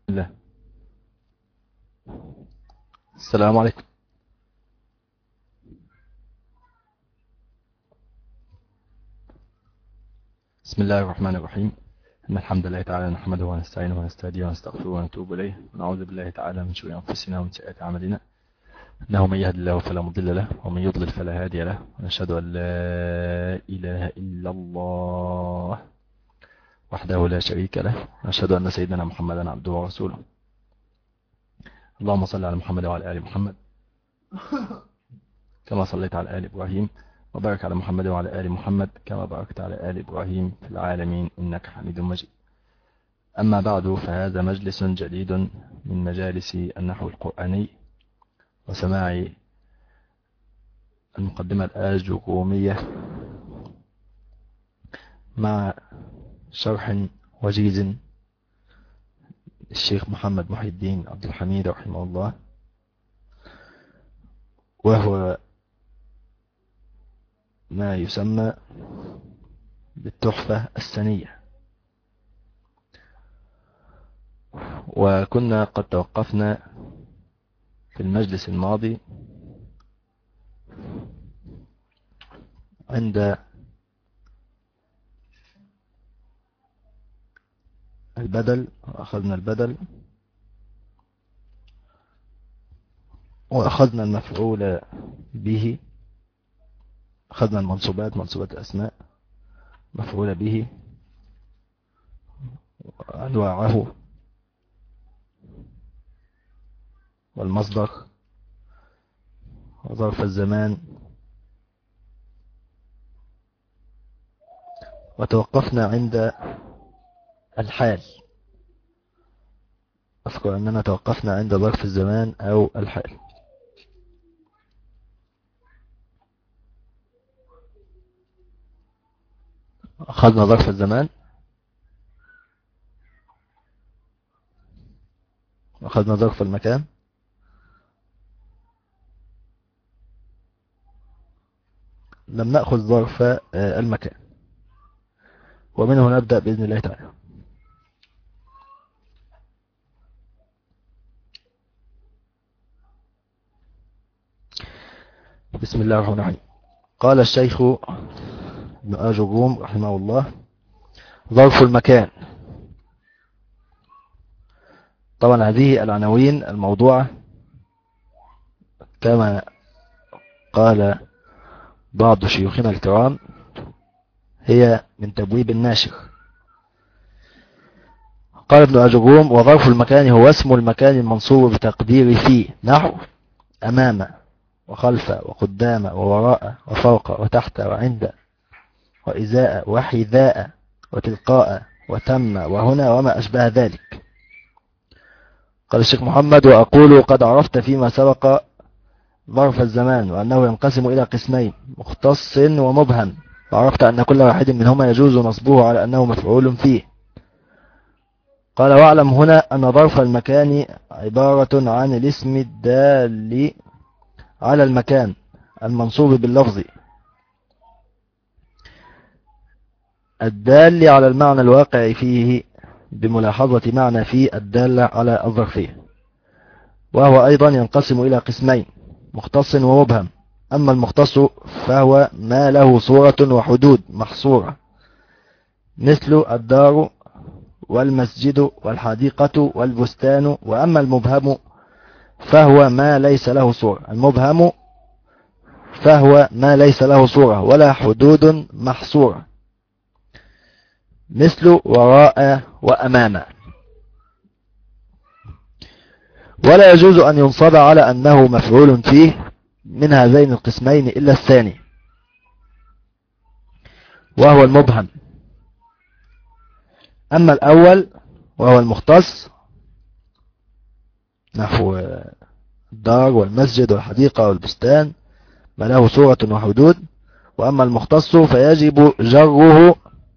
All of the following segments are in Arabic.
الله. السلام عليكم. بسم الله الرحمن الرحيم. إن الحمد لله تعالى نحمده ونستعينه ونستهديه ونستغفره ونتوب إليه، ونعوذ بالله تعالى من شرور أنفسنا ومن سيئات أعمالنا، إنه من يهد الله فلا مضل له ومن يضلل فلا هادي له، ونشهد أن لا إله إلا الله وحده لا شريك له، ونشهد أن سيدنا محمدا عبده ورسوله. اللهم صل على محمد وعلى آل محمد كما صليت على آل إبراهيم، وبارك على محمد وعلى آل محمد كما باركت على آل إبراهيم في العالمين إنك حميد مجيد. أما بعد، فهذا مجلس جديد من مجالس النحو القرآني وسماع المقدمة الآجرومية مع شرح وجيز الشيخ محمد محي الدين عبد الحميد رحمه الله، وهو ما يسمى بالتحفة السنية. وكنا قد توقفنا في المجلس الماضي عند البدل، وأخذنا البدل وأخذنا المفعول به، أخذنا المنصوبات، منصوبات الأسماء، مفعول به وأنواعه، والمصدر، وظرف الزمان. وتوقفنا عند الحال. أذكر أننا توقفنا عند ظرف الزمان أو الحال. أخذنا ظرف الزمان، أخذنا ظرف المكان، لم نأخذ ظرف المكان، ومنه نبدأ بإذن الله تعالى. بسم الله الرحمن الرحيم. قال الشيخ ابن آجروم رحمه الله: ظرف المكان. طبعا هذه العناوين الموضوعة كما قال بعض شيوخنا الكرام هي من تبويب الناشر. قال ابن آجروم: وظرف المكان هو اسم المكان المنصوب بتقدير فيه، نحو أمام وخلف وقدام ووراء وفوق وتحت وعند وإزاء وحذاء وتلقاء وتم وهنا وما أشبه ذلك. قال الشيخ محمد: وأقول قد عرفت فيما سبق ظرف الزمان، وأنه ينقسم إلى قسمين: مختص ومبهم، وعرفت أن كل واحد منهما يجوز نصبه على أنه مفعول فيه. قال: واعلم هنا أن ظرف المكان عبارة عن الاسم الدال على المكان المنصوب باللفظ الدال على المعنى الواقع فيه، بملاحظة معنى فيه الدال على الظرفية. وهو أيضا ينقسم إلى قسمين: مختص ومبهم. أما المختص فهو ما له صورة وحدود محصورة، مثل الدار والمسجد والحديقة والبستان. وأما المبهم فهو ما ليس له صورة. المبهم فهو ما ليس له صورة ولا حدود محصورة، مثل وراء وأمام. ولا يجوز أن ينصب على أنه مفعول فيه من هذين القسمين إلا الثاني، وهو المبهم. أما الأول وهو المختص، نحو الدار والمسجد والحديقة والبستان، ما له صورة وحدود. وأما المختص فيجب جره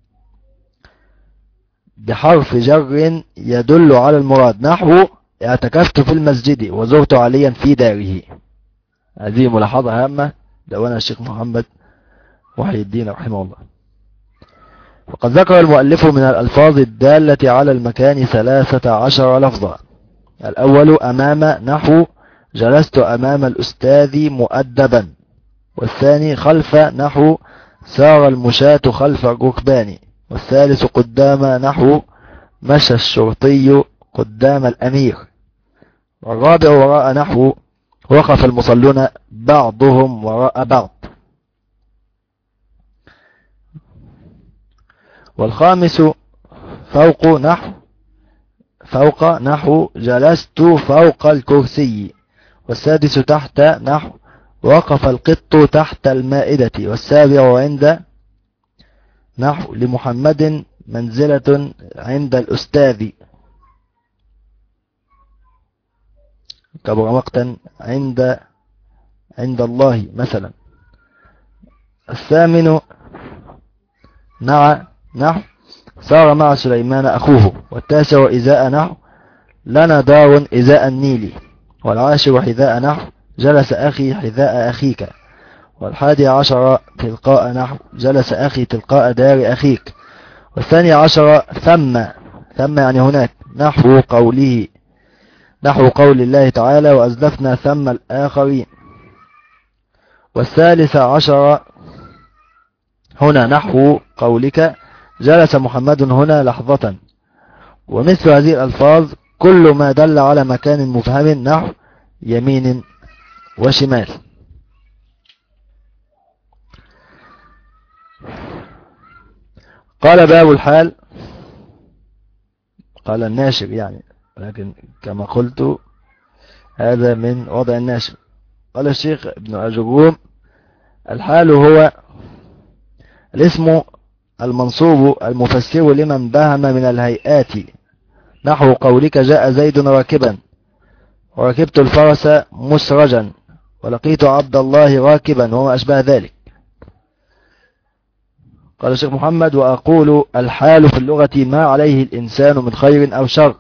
بحرف جر يدل على المراد، نحو اعتكفت في المسجد وزرت عليا في داره. هذه ملاحظة هامة دونها الشيخ محمد محي الدين رحمه الله. وقد ذكر المؤلف من الألفاظ الدالة على المكان 13 لفظا. الأول أمام نحو جلست أمام الأستاذ مؤدبا، والثاني خلف نحو سار المشاة خلف الركبان، والثالث قدام نحو مشى الشرطي قدام الأمير، والرابع وراء نحو وقف المصلون بعضهم وراء بعض، والخامس فوق نحو جلست فوق الكرسي، والسادس تحت نحو وقف القط تحت المائدة، والسابع عند نحو لمحمد منزلة عند الأستاذ كبر مقتا عند الله مثلا. الثامن نحو سار مع سليمان أخوه، والتاسع إزاء نحو لنا دار إزاء النيل، والعاشر حذاء نحو جلس أخي حذاء أخيك، والحادي عشر تلقاء نحو جلس أخي تلقاء دار أخيك، والثاني عشر ثم يعني هناك نحو قول الله تعالى وأزلفنا ثم الآخرين، والثالث عشر هنا نحو قولك جلس محمد هنا لحظة. ومثل هذه الألفاظ كل ما دل على مكان مفهم نحو يمين وشمال. قال باب الحال، قال الناشر يعني، ولكن كما قلت هذا من وضع الناشر. قال الشيخ ابن أجروم الحال هو الاسم المنصوب المفسر لمن بهم من الهيئات، نحو قولك جاء زيد راكبا، وركبت الفرس مسرجا، ولقيت عبد الله راكبا، وما أشبه ذلك. قال الشيخ محمد وأقول الحال في اللغة ما عليه الإنسان من خير أو شر،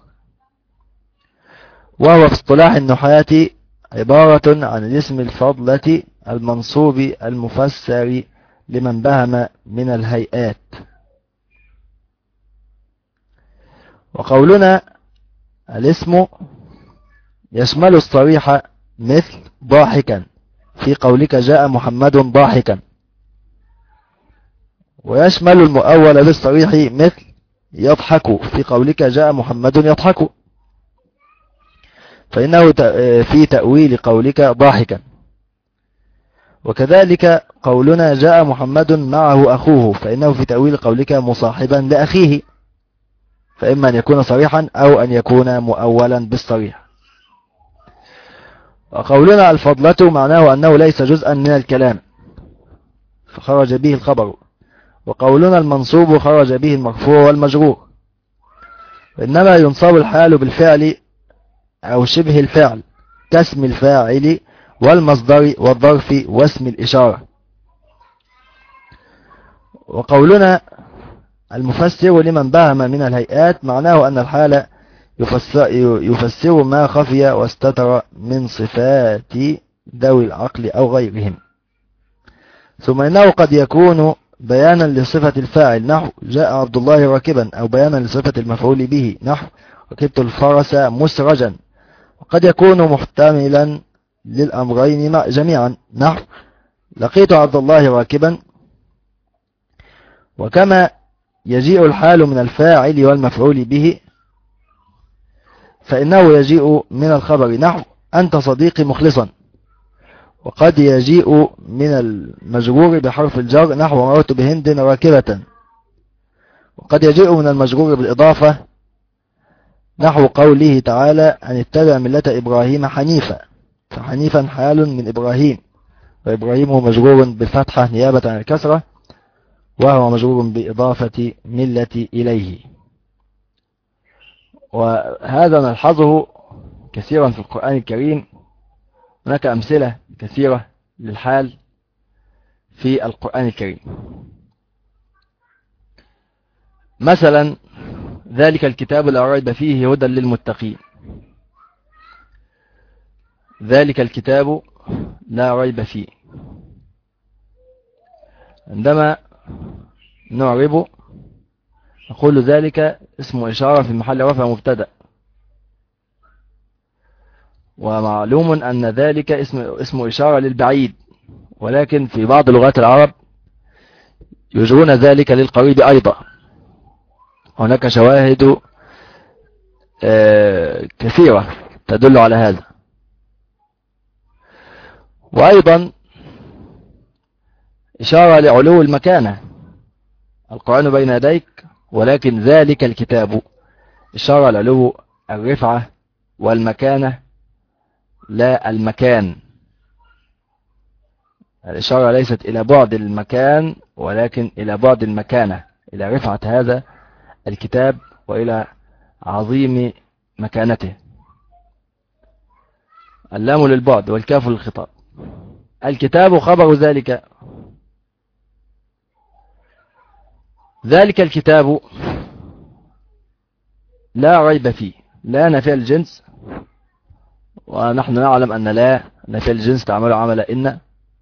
وهو في اصطلاح النحاة عبارة عن الاسم الفضلة المنصوب المفسر لمن بهم من الهيئات. وقولنا الاسم يشمل الصريح مثل ضاحكا في قولك جاء محمد ضاحكا، ويشمل المؤول بالصريح مثل يضحك في قولك جاء محمد يضحك، فإنه في تأويل قولك ضاحكا. وكذلك قولنا جاء محمد معه أخوه، فإنه في تأويل قولك مصاحبا لأخيه، فإما أن يكون صريحا أو أن يكون مؤولا بالصريح. وقولنا الفضلة معناه أنه ليس جزءا من الكلام فخرج به الخبر، وقولنا المنصوب خرج به المرفوع والمجرور. إنما ينصب الحال بالفعل أو شبه الفعل كاسم الفاعل والمصدر والظرف واسم الإشارة. وقولنا المفسر لمن بهم من الهيئات معناه أن الحال يفسر ما خفي واستتر من صفات ذوي العقل أو غيرهم. ثم إنه قد يكون بيانا لصفة الفاعل نحو جاء عبد الله راكبا، أو بيانا لصفة المفعول به نحو ركبت الفرس مسرجا، وقد يكون محتملا للأمرين جميعا نحو لقيت عبد الله راكبا. وكما يجيء الحال من الفاعل والمفعول به، فإنه يجيء من الخبر نحو أنت صديقي مخلصا، وقد يجيء من المجرور بحرف الجر نحو مررت بهند راكبة، وقد يجيء من المجرور بالإضافة نحو قوله تعالى أن اتبع ملة إبراهيم حنيفا، فحنيفا حال من إبراهيم، وإبراهيم هو مجرور بالفتحة نيابة عن الكسرة، وهو مجرور بإضافة ملة إليه. وهذا نلحظه كثيرا في القرآن الكريم، هناك أمثلة كثيرة للحال في القرآن الكريم. مثلا ذلك الكتاب لا ريب فيه هدى للمتقين، ذلك الكتاب لا ريب فيه، عندما نعرب نقول ذلك اسم إشارة في محل رفع مبتدأ، ومعلوم أن ذلك اسم إشارة للبعيد، ولكن في بعض لغات العرب يجرون ذلك للقريب أيضا. هناك شواهد كثيرة تدل على هذا. وأيضا إشارة لعلو المكانة، القرآن بين يديك ولكن ذلك الكتاب، إشارة لعلو الرفعة والمكانة لا المكان. الإشارة ليست إلى بعد المكان ولكن إلى بعد المكانة، إلى رفعة هذا الكتاب وإلى عظيم مكانته. اللام للبعد والكاف للخطاب. الكتاب خبر ذلك. ذلك الكتاب لا ريب فيه، لا نفي الجنس، ونحن نعلم أن لا نفي الجنس تعمل عمل إن،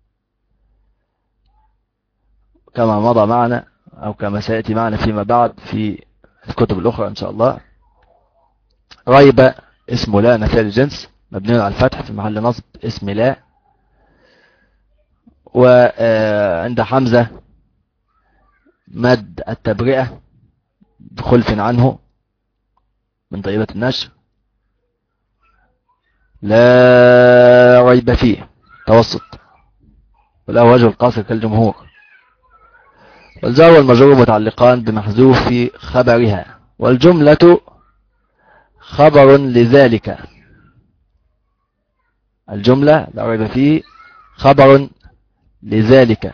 كما مضى معنا أو كما سيأتي معنا فيما بعد في الكتب الأخرى إن شاء الله. ريب اسم لا نفي الجنس مبني على الفتح في محل نصب اسم لا. وعند حمزة مد التبرئة بخلف عنه من طيبة النشر، لا ريب فيه توسط، ولا وجه القاصر كالجمهور. والجار والمجرور متعلقان بمحذوف خبرها، والجملة خبر لذلك. الجملة لا ريب فيه خبر لذلك،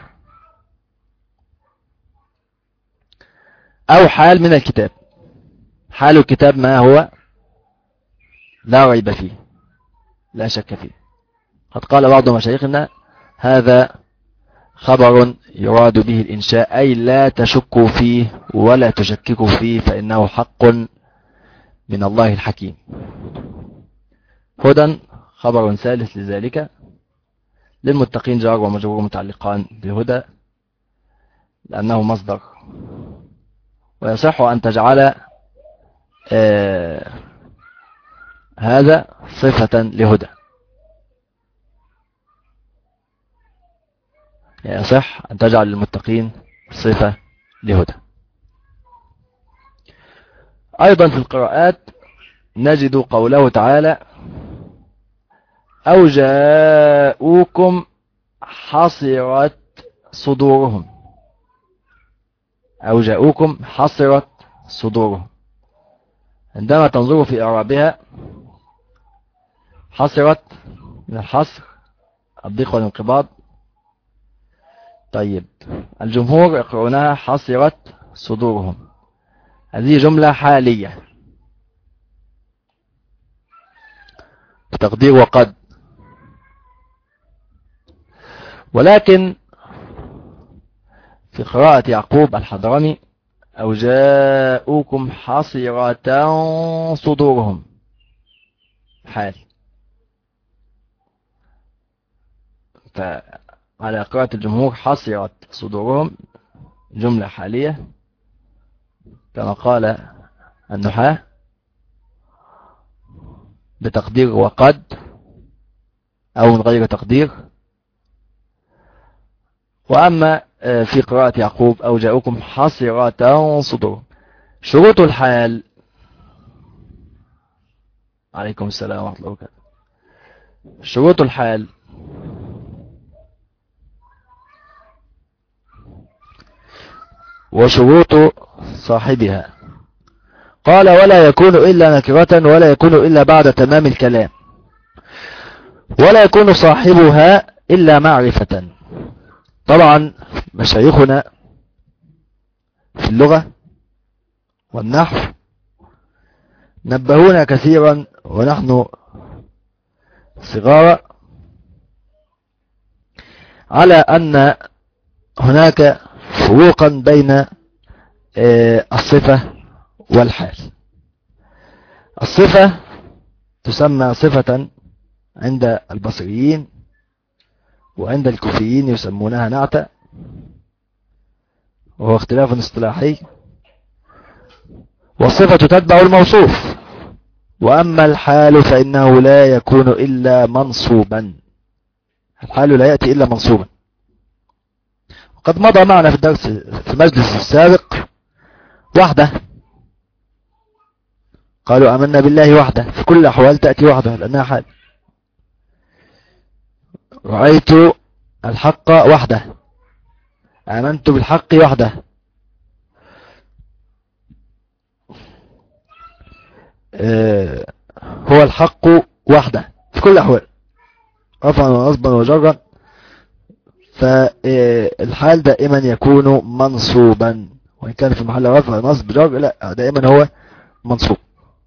أو حال من الكتاب. حال الكتاب ما هو؟ لا ريب فيه، لا شك فيه. قد قال بعض مشايخنا هذا خبر يراد به الإنشاء، أي لا تشكوا فيه ولا تشككوا فيه فإنه حق من الله الحكيم. هدى خبر ثالث لذلك. للمتقين جار ومجرور متعلقان بهدى لأنه مصدر، ويصح أن تجعل هذا صفة لهدى، يصح أن تجعل للمتقين صفة لهدى. أيضا في القراءات نجد قوله تعالى أو جاءوكم حصرت صدورهم، أو جاءوكم حصرت صدورهم. عندما تنظروا في إعرابها حصرت من الحصر الضيق والانقباض. طيب الجمهور يقرؤونها حصرت صدورهم. هذه جملة حالية بتقدير وقد، ولكن في قراءة يعقوب الحضرمي أو جاءوكم حصرة صدورهم حال. فعلى قراءة الجمهور حصرت صدورهم جملة حالية كما قال النحاة بتقدير وقد أو من غير تقدير. وأما في قراءة يعقوب أو جاءوكم حصرة صدورهم. شروط الحال. عليكم السلام ورحمة الله وبركاته. شروط الحال وشروط صاحبها. قال ولا يكون إلا نكرة ولا يكون إلا بعد تمام الكلام ولا يكون صاحبها إلا معرفة. طبعا مشايخنا في اللغة والنحو نبهونا كثيرا ونحن صغار على أن هناك فروقا بين الصفة والحال. الصفة تسمى صفة عند البصريين، وعند الكوفيين يسمونها نعتا، وهو اختلاف اصطلاحي. والصفة تتبع الموصوف. وأما الحال فإنه لا يكون إلا منصوبا. الحال لا يأتي إلا منصوبا. قد مضى معنا في الدرس في المجلس السابق وحده، قالوا آمنا بالله وحده، في كل الأحوال تأتي وحده لأنها حال. رأيت الحق وحده، آمنت بالحق وحده. هو الحق وحده في كل الأحوال، رفعا ونصبا وجرا. فالحال دائما يكون منصوبا، وإن كان في محل رفع نصب جر لا، دائما هو منصوب.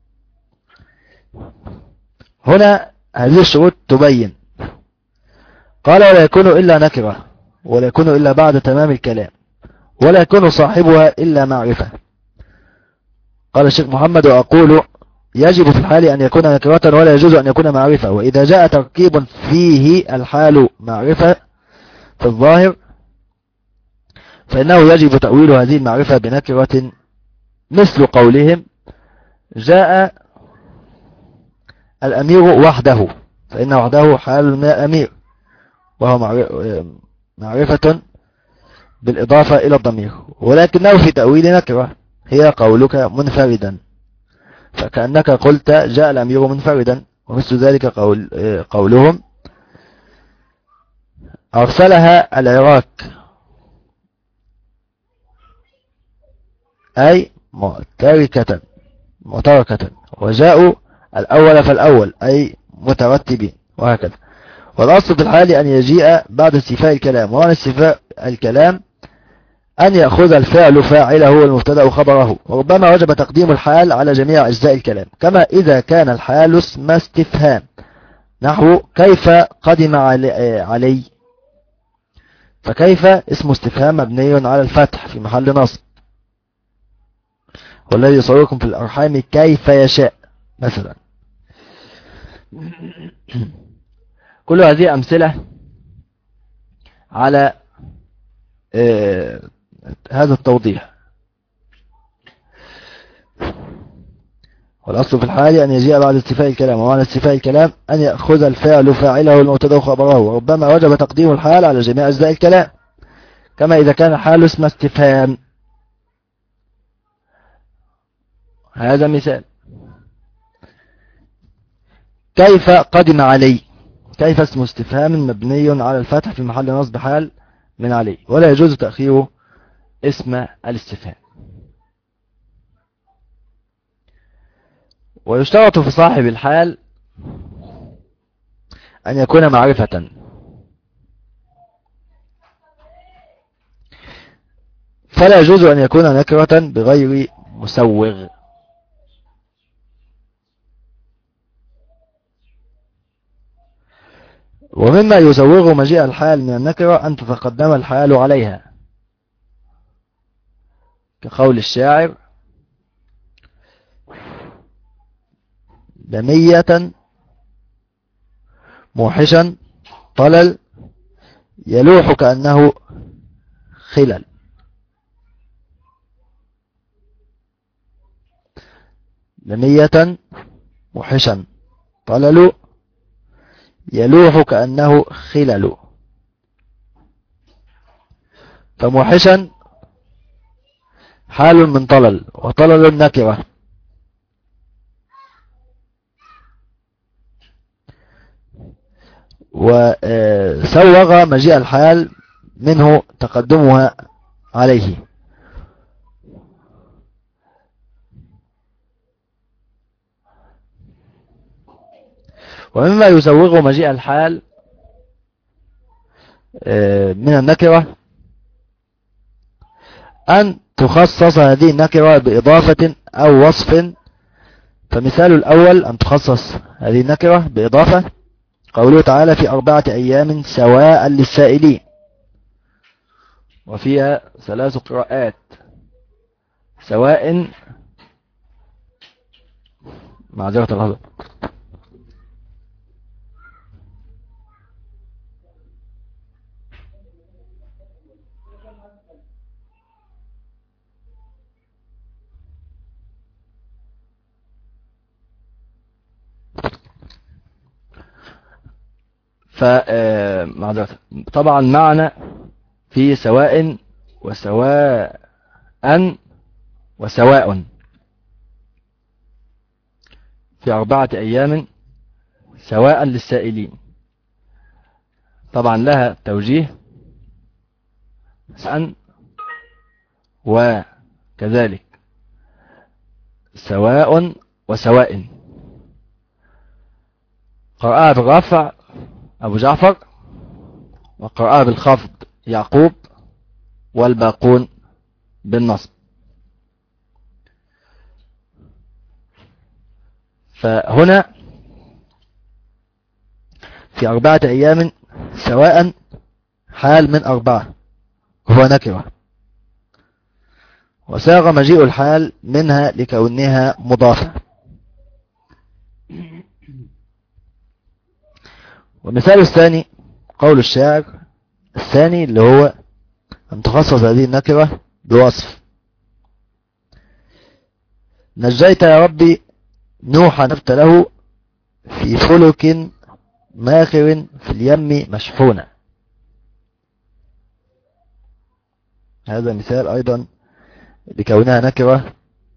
هنا هذه الشروط تبين. قال ولا يكون إلا نكرة، ولا يكون إلا بعد تمام الكلام، ولا يكون صاحبها إلا معرفة. قال الشيخ محمد وأقول يجب في الحال أن يكون نكرة ولا يجوز أن يكون معرفة. وإذا جاء تركيب فيه الحال معرفة في الظاهر فإنه يجب تأويل هذه المعرفة بنكرة، مثل قولهم جاء الأمير وحده، فإن وحده حال من الأمير، وهو معرفة بالإضافة إلى الضمير، ولكنه في تأويل نكرة هي قولك منفردا، فكأنك قلت جاء الأمير منفردا. ومثل ذلك قولهم أرسلها العراق، أي معتركة، وجاءوا الأول فالأول أي مترتبين، وهكذا. والأصل في الحال أن يجيء بعد استيفاء الكلام، وعن استيفاء الكلام أن يأخذ الفعل فاعله والمبتدأ وخبره. وربما وجب تقديم الحال على جميع أجزاء الكلام، كما إذا كان الحال اسم استفهام، نحو كيف قدم علي، فكيف اسم استفهام مبني على الفتح في محل نصب، والذي يصوركم في الأرحام كيف يشاء مثلا. كل هذه أمثلة على هذا التوضيح. والأصل في الحال أن يجيء بعد استيفاء الكلام، ومعنى استيفاء الكلام أن يأخذ الفعل فاعله والمبتدا وخبره. وربما وجب تقديم الحال على جميع أجزاء الكلام، كما إذا كان الحال اسم استفهام. هذا مثال: كيف قدم علي، كيف اسم استفهام مبني على الفتح في محل نصب حال من علي، ولا يجوز تأخيره اسم الاستفهام. ويشترط في صاحب الحال أن يكون معرفة، فلا يجوز أن يكون نكرة بغير مسوغ. ومما يسوغ مجيء الحال من النكرة أن تتقدم الحال عليها، كقول الشاعر دمية موحشا طلل يلوح كأنه خلل. دمية موحشا طلل يلوح كأنه خلل. فموحشا حال من طلل، وطلل نكرة. وسوغ مجيء الحال منه تقدمها عليه. ومما يسوغ مجيء الحال من النكرة أن تخصص هذه النكرة بإضافة أو وصف. فمثال الأول أن تخصص هذه النكرة بإضافة، قوله تعالى في 4 أيام سواء للسائلين، وفيها 3 قراءات: سواء، معذرة الله، معذرة. طبعا معنى في سواء وسواء وسواء في 4 أيام سواء للسائلين، طبعا لها توجيه سواء، وكذلك سواء وسواء. قرأها بالرفع أبو جعفر، وقرأها بالخفض يعقوب، والباقون بالنصب. فهنا في 4 أيام سواء حال من 4 هو نكرة، وساغ مجيء الحال منها لكونها مضافة. والمثال الثاني قول الشاعر الثاني اللي هو أن تخصص هذه النكرة بوصف. نجيت يا ربي نوحا نفت له في فلك ماخر في اليم مشحونة. هذا مثال أيضا لكونها نكرة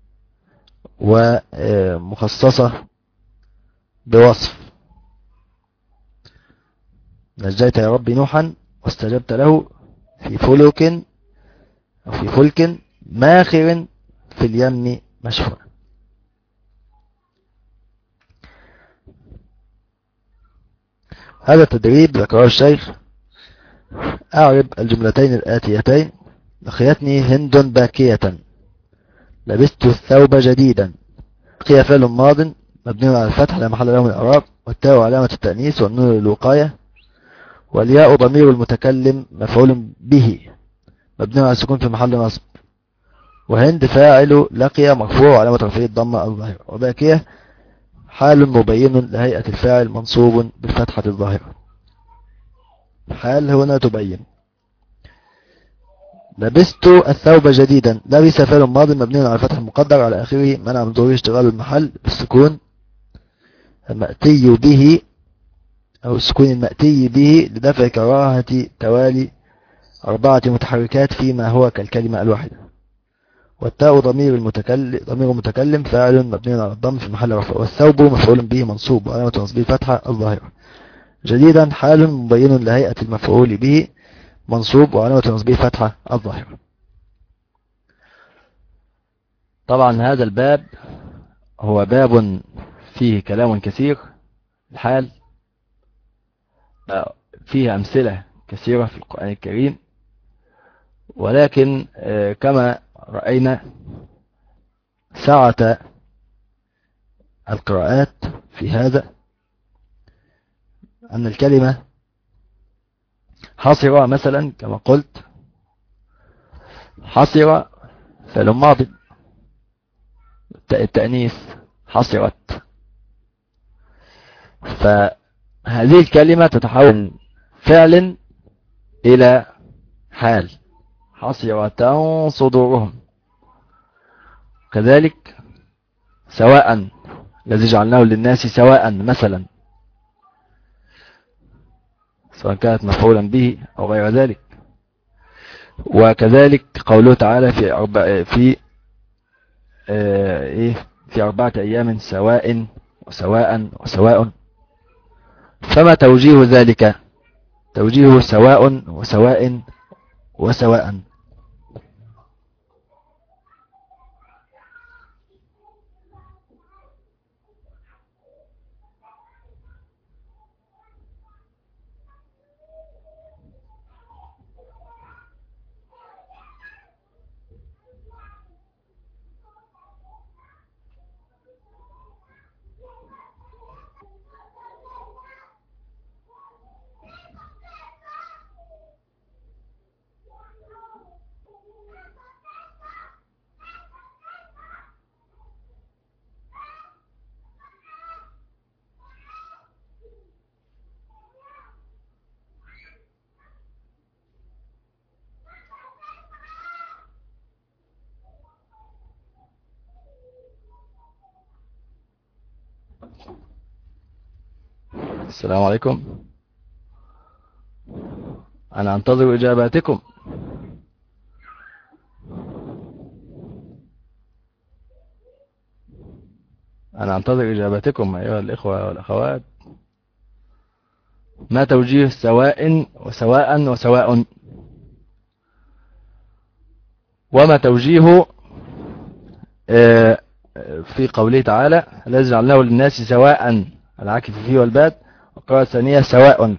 ومخصصة بوصف. نجيت يا ربي نوحا واستجبت له في فلك أو في فلك ماخر في اليم مشحونة. هذا التدريب ذكره الشيخ: أعرب الجملتين الآتيتين: لقيتني هند باكية، لبست الثوب جديدا. بقي فعل ماض مبني على الفتح لا محل له من الإعراب، والتاء علامة التأنيث والنون للوقاية، والياء ضمير المتكلم مفعول به مبني على السكون في محل نصب، وهند فاعل لقي مرفوع علامة رفعه الضمة الظاهرة، وباكية حال مبين لهيئة الفاعل منصوب بالفتحة الظاهرة. حال هنا تبين. لبست الثوب جديدا، لبس فعل ماض مبني على الفتح المقدر على آخره منع من ظهور اشتغال المحل بالسكون المأتي به أو السكون المأتي به لدفع كراهة توالي 4 متحركات فيما هو كالكلمة الواحدة. والتاء ضمير المتكلم فاعل مبني على الضم في محل رفع، والثوب مفعول به منصوب وعلامة نصبه الفتحة الظاهرة. جديدا حال مبين لهيئة المفعول به منصوب وعلامة نصبه فتحة الظاهرة. طبعا هذا الباب هو باب فيه كلام كثير. الحال فيه أمثلة كثيرة في القرآن الكريم، ولكن كما رأينا سعة القراءات في هذا أن الكلمة حصر مثلا كما قلت، حصر فعل ماضي التأنيث حصرت، فهذه الكلمة تتحول فعل إلى حال. حصرت صدورهم. كذلك سواء الذي جعلناه للناس سواء مثلا، سواء كانت مفعولا به أو غير ذلك. وكذلك قوله تعالى في 4 أيام سواء وسواء وسواء. فما توجيه ذلك؟ توجيه سواء وسواء وسواء. السلام عليكم. أنا أنتظر إجاباتكم. أنا أنتظر إجاباتكم أيها الإخوة والأخوات. ما توجيه سواء وسواء وسواء؟ وما توجيه في قوله تعالى الذي جعلناه للناس سواء العاكف فيه والباد، والقراءة الثانية سواء.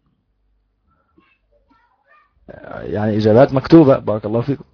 يعني إجابات مكتوبة. بارك الله فيكم.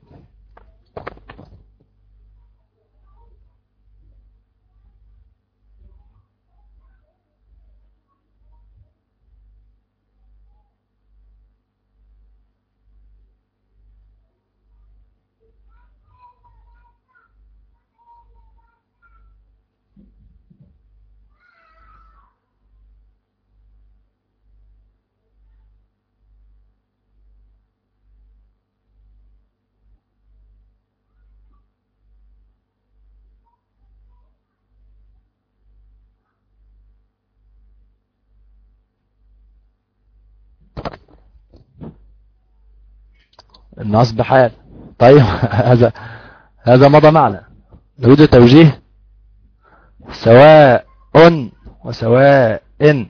النصب حال. طيب هذا مضى معنا. نريد توجيه سواء وسواء.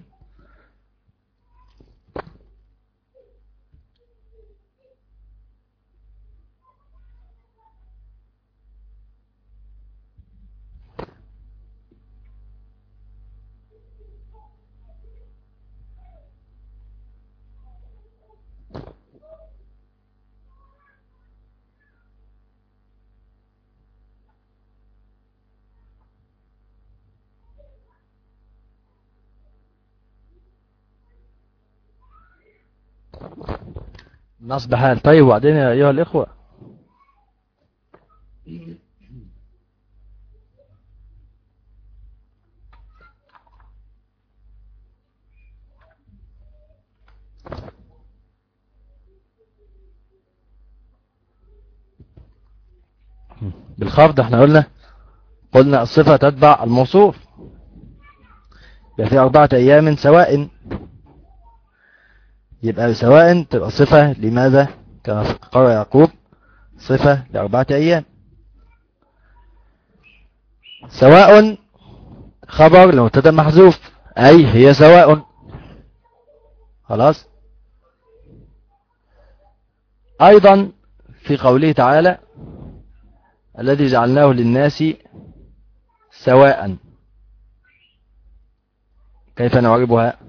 نصب حال. طيب وبعدين يا أيها الإخوة؟ بالخفض احنا قلنا الصفة تتبع الموصوف. يبقى في 4 أيام سواء، يبقى سواء تبقى صفة لماذا؟ كما قرأ يعقوب صفة ل4 أيام. سواء خبر لمبتدا محذوف، أي هي سواء. خلاص. أيضا في قوله تعالى الذي جعلناه للناس سواء، كيف نعربها؟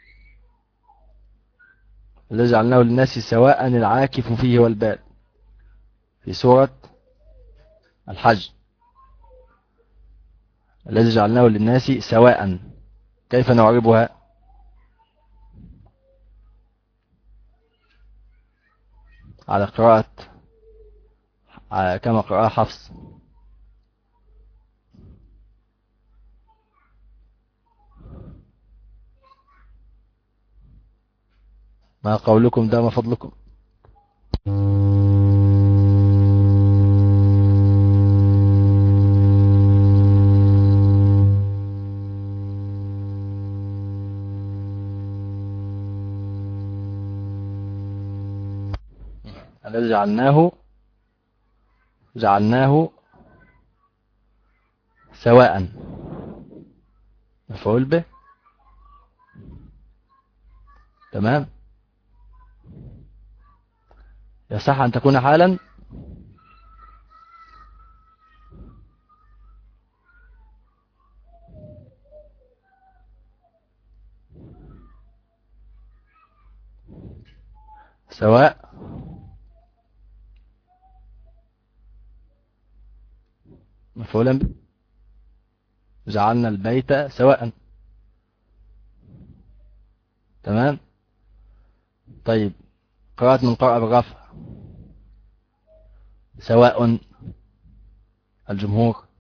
الذي جعلناه للناس سواء العاكف فيه والباد، في سورة الحج. الذي جعلناه للناس سواء، كيف نعربها؟ على قراءة كما قرأ حفص. ما قولكم؟ ده ما فضلكم؟ الذي جعلناه سواء، مفعول به. تمام. يصح أن تكون حالا. سواء مفعولا به. جعلنا البيت سواء. تمام. طيب قراءة من قرأ بالرفع سواء الجمهور.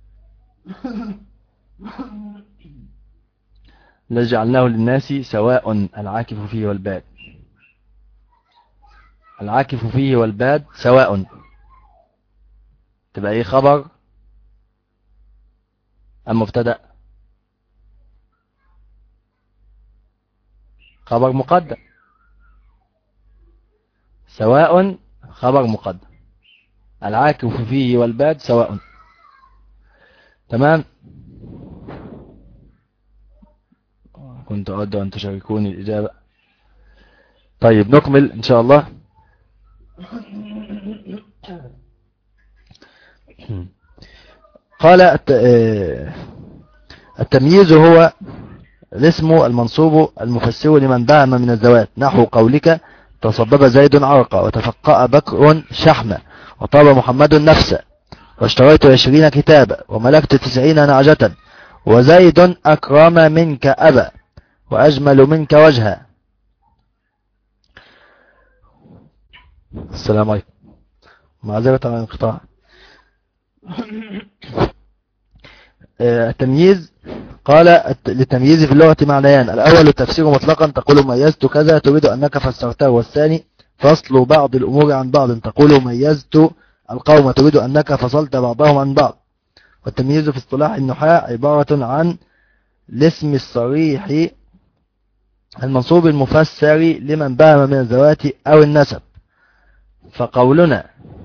الذي جعلناه للناس سواء العاكف فيه والباد. العاكف فيه والباد سواء تبقى ايه؟ خبر أم مبتدأ؟ خبر مقدم. سواء خبر مقدم، العاكف فيه والباد سواء. تمام. كنت أود أن تشاركوني الإجابة. طيب نكمل إن شاء الله. قال التمييز هو الاسم المنصوب المفسر لمن دعم من الذوات، نحو قولك تصبب زيد عرقا، وتفقأ بكر شحمة، وطاب محمد نفسا، واشتريت 20 كتابا، وملكت 90 نعجة، وزيد أكرم منك أبا، وأجمل منك وجها. السلام عليكم، معذرة عن الانقطاع. التمييز قال للتمييز في اللغة معنيان: الأول التفسير مطلقا تقول ميزت كذا تريد أنك فسرته، والثاني فصل بعض الأمور عن بعض تقول ميزت القوم تريد أنك فصلت بعضهم عن بعض. والتمييز في اصطلاح النحاة عبارة عن الاسم الصريح المنصوب المفسر لمن بهم من الذوات أو النسب. فقولنا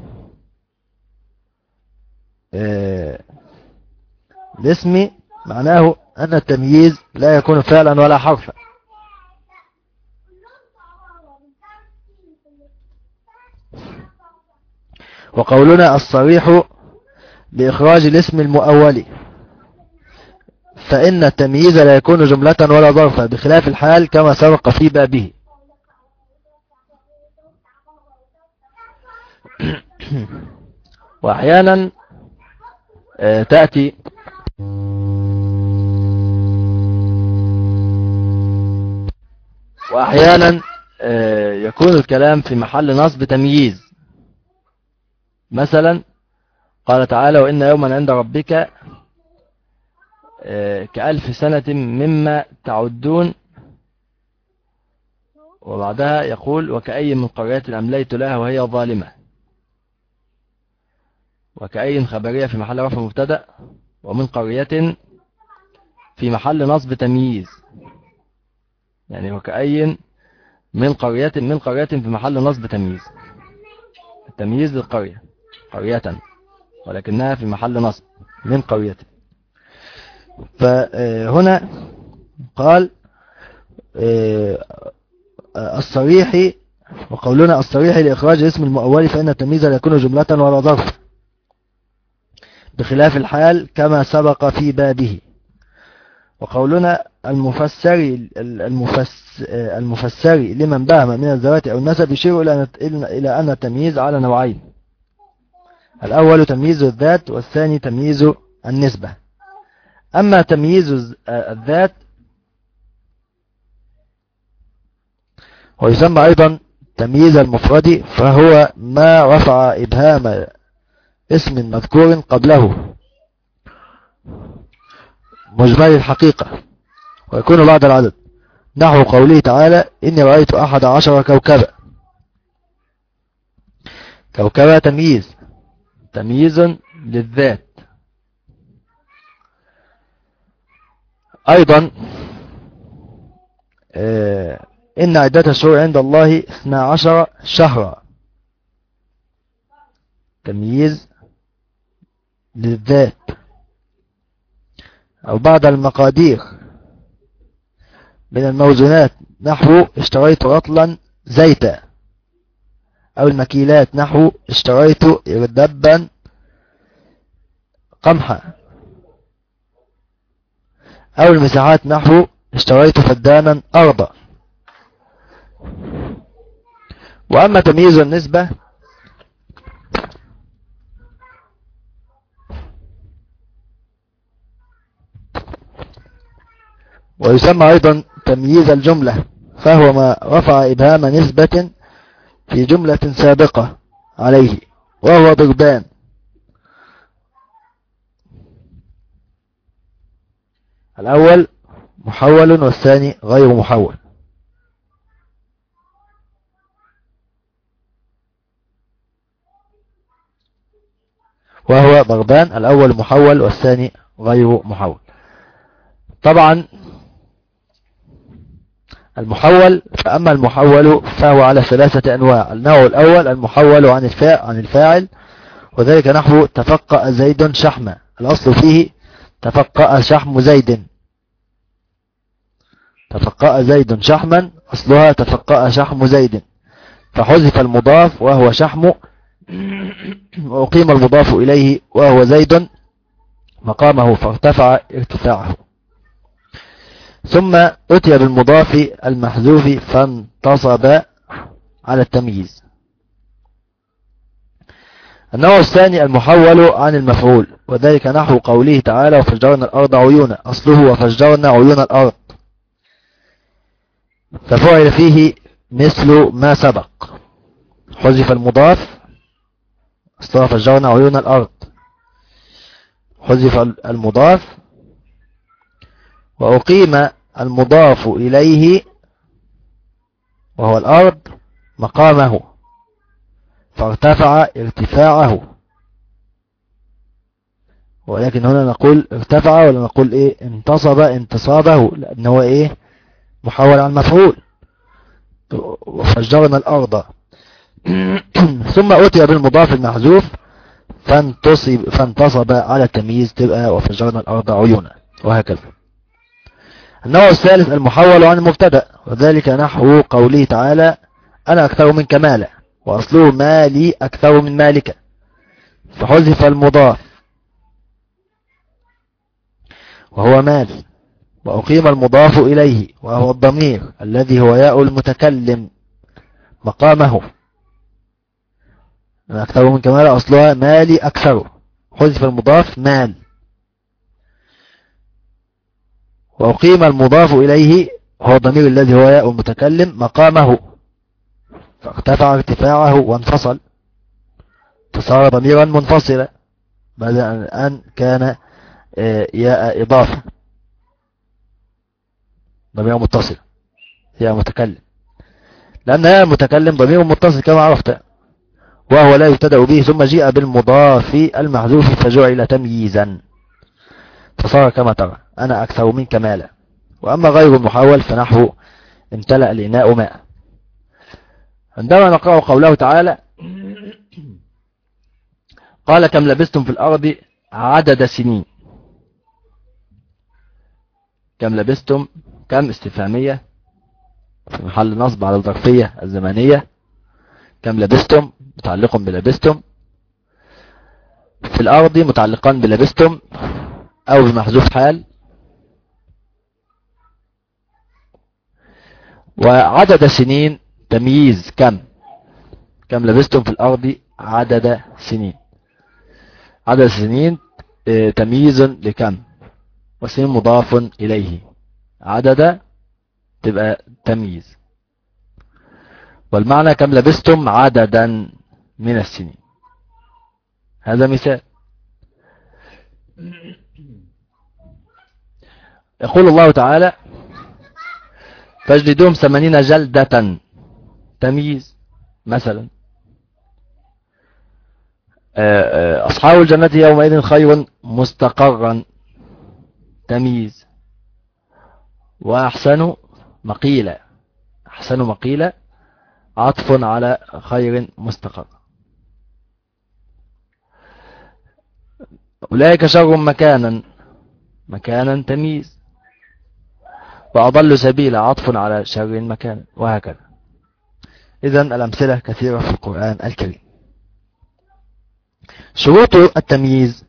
الاسم معناه أن التمييز لا يكون فعلا ولا حرفا. وقولنا الصريح لإخراج الاسم المؤول، فإن التمييز لا يكون جملة ولا ظرفا، بخلاف الحال كما سبق في بابه. وأحيانا تأتي وأحيانا يكون الكلام في محل نصب تمييز. مثلا قال تعالى: وإن يوما عند ربك كألف سنة مما تعدون، وبعدها يقول: وكأي من قرية أمليت لها وهي ظالمة. وكأي خبرية في محل رفع مبتدأ، ومن قرية في محل نصب تمييز، يعني وكأي من قرية في محل نصب تمييز، التمييز للقرية قرية، ولكنها في محل نصب من قرية. فهنا قال الصريح، وقولنا الصريح لإخراج اسم المؤول، فإن التمييز لا يكون جملة ولا ظرف، بخلاف الحال كما سبق في بابه. وقولنا المفسر لمن بهم من الذوات أو النسب يشير إلى أن التمييز على نوعين: الأول تمييز الذات، والثاني تمييز النسبة. أما تمييز الذات ويسمى أيضا تمييز المفرد، فهو ما رفع إبهام اسم مذكور قبله مجمل الحقيقة ويكون بعد العدد، نحو قوله تعالى: إني رأيت 11 كوكبا. كوكبا تمييز للذات. أيضا إن عدة الشهور عند الله 12 شهرا، تمييز للذات. أو بعد المقادير من الموزونات، نحو اشتريت رطلا زيتا. أو المكيلات، نحو اشتريت إردبا قمحا. أو المساحات، نحو اشتريت فدانا أرضا. وأما تمييز النسبة ويسمى أيضا تمييز الجملة، فهو ما رفع إبهام نسبة في جملة سابقة عليه، وهو ضربان: الأول محول والثاني غير محول. وهو ضربان: الأول محول والثاني غير محول. طبعا المحول. فأما المحول فهو على ثلاثة أنواع. النوع الأول المحول عن الفاعل، وذلك نحو تفقأ زيد شحما. الأصل فيه تفقأ شحم زيد، تفقأ زيد شحما، أصلها تفقأ شحم زيد، فحذف المضاف وهو شحم، وأقيم المضاف إليه وهو زيد مقامه فارتفع ارتفاعه. ثم أتي بالمضاف المحذوف فانتصب على التمييز. النوع الثاني المحول عن المفعول، وذلك نحو قوله تعالى وفجرنا الأرض عيونا. أصله وفجرنا عيون الأرض، ففعل فيه مثل ما سبق، حذف المضاف، أصلها فجرنا عيون الأرض، حذف المضاف وأقيم المضاف إليه وهو الأرض مقامه فارتفع ارتفاعه. ولكن هنا نقول ارتفع ولا نقول ايه انتصب انتصابه، لأنه هو ايه محول عن مفعول. وفجرنا الأرض. ثم أتي بالمضاف المحذوف فانتصب على التمييز، تبقى وفجرنا الأرض عيونا، وهكذا. النوع الثالث المحول عن المبتدأ، وذلك نحو قوله تعالى أنا أكثر منك مالا، وأصله مالي أكثر من مالك، فحذف المضاف وهو مال، وأقيم المضاف إليه وهو الضمير الذي هو ياء المتكلم مقامه. أنا أكثر منك مالا أصلها مالي أكثر، حذف المضاف مال، وأقيم المضاف إليه هو الضمير الذي هو ياء المتكلم مقامه فارتفع ارتفاعه وانفصل، فصار ضميرا منفصلا بعد أن كان ياء إضافة، ضمير متصل ياء متكلم، لأن ياء المتكلم ضمير متصل كما عرفت، وهو لا يبتدأ به، ثم جاء بالمضاف المحذوف فجعل تمييزا، فصار كما ترى أنا أكثر منك مالا. وأما غير المحول فنحو امتلأ الإناء ماء. عندما نقرأ قوله تعالى قال كم لبستم في الأرض عدد سنين. كم لبستم، كم استفهامية في محل نصب على الظرفية الزمانية. كم لبستم متعلق بلبستم، في الأرض متعلقا بلبستم أو بمحذوف حال. وعدد سنين تمييز كم لبستم في الأرض عدد سنين. عدد سنين تمييز لكم، وسنين مضاف إليه، عدد تبقى تمييز، والمعنى كم لبستم عددا من السنين. هذا مثال. يقول الله تعالى فاجلدوهم 80 جلدة، تمييز مثلا. أصحاب الجنة يومئذ خير مستقرا، تمييز. وأحسن مقيلة، أحسن مقيلة عطف على خير مستقر. أولئك شر مكانا تمييز. وأضل سبيل عطف على شر مكان، وهكذا. إذن الأمثلة كثيرة في القرآن الكريم. شروط التمييز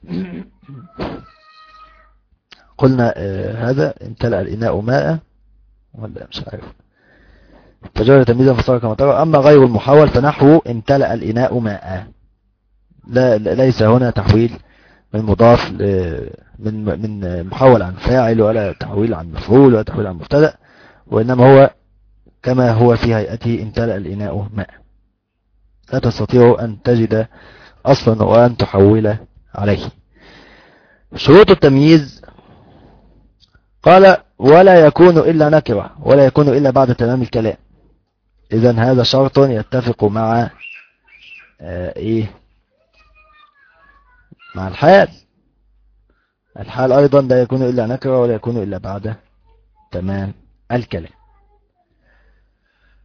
قلنا هذا امتلأ الإناء ماء، ولا مش عارف، فجعل تمييزا فصار كما ترى. أما غير المحول فنحو امتلأ الإناء ماء، ليس هنا تحويل من مضاف من محول عن فاعل، ولا تحويل عن مفعول، ولا تحويل عن مبتدأ، وإنما هو كما هو في هيئته امتلأ الإناء ماء. لا تستطيع أن تجد أصلا وأن تحول عليه. شروط التمييز قال ولا يكون إلا نكرة، ولا يكون إلا بعد تمام الكلام. إذن هذا شرط يتفق مع مع الحال. الحال أيضا لا يكون إلا نكرة، ولا يكون إلا بعد تمام الكلام.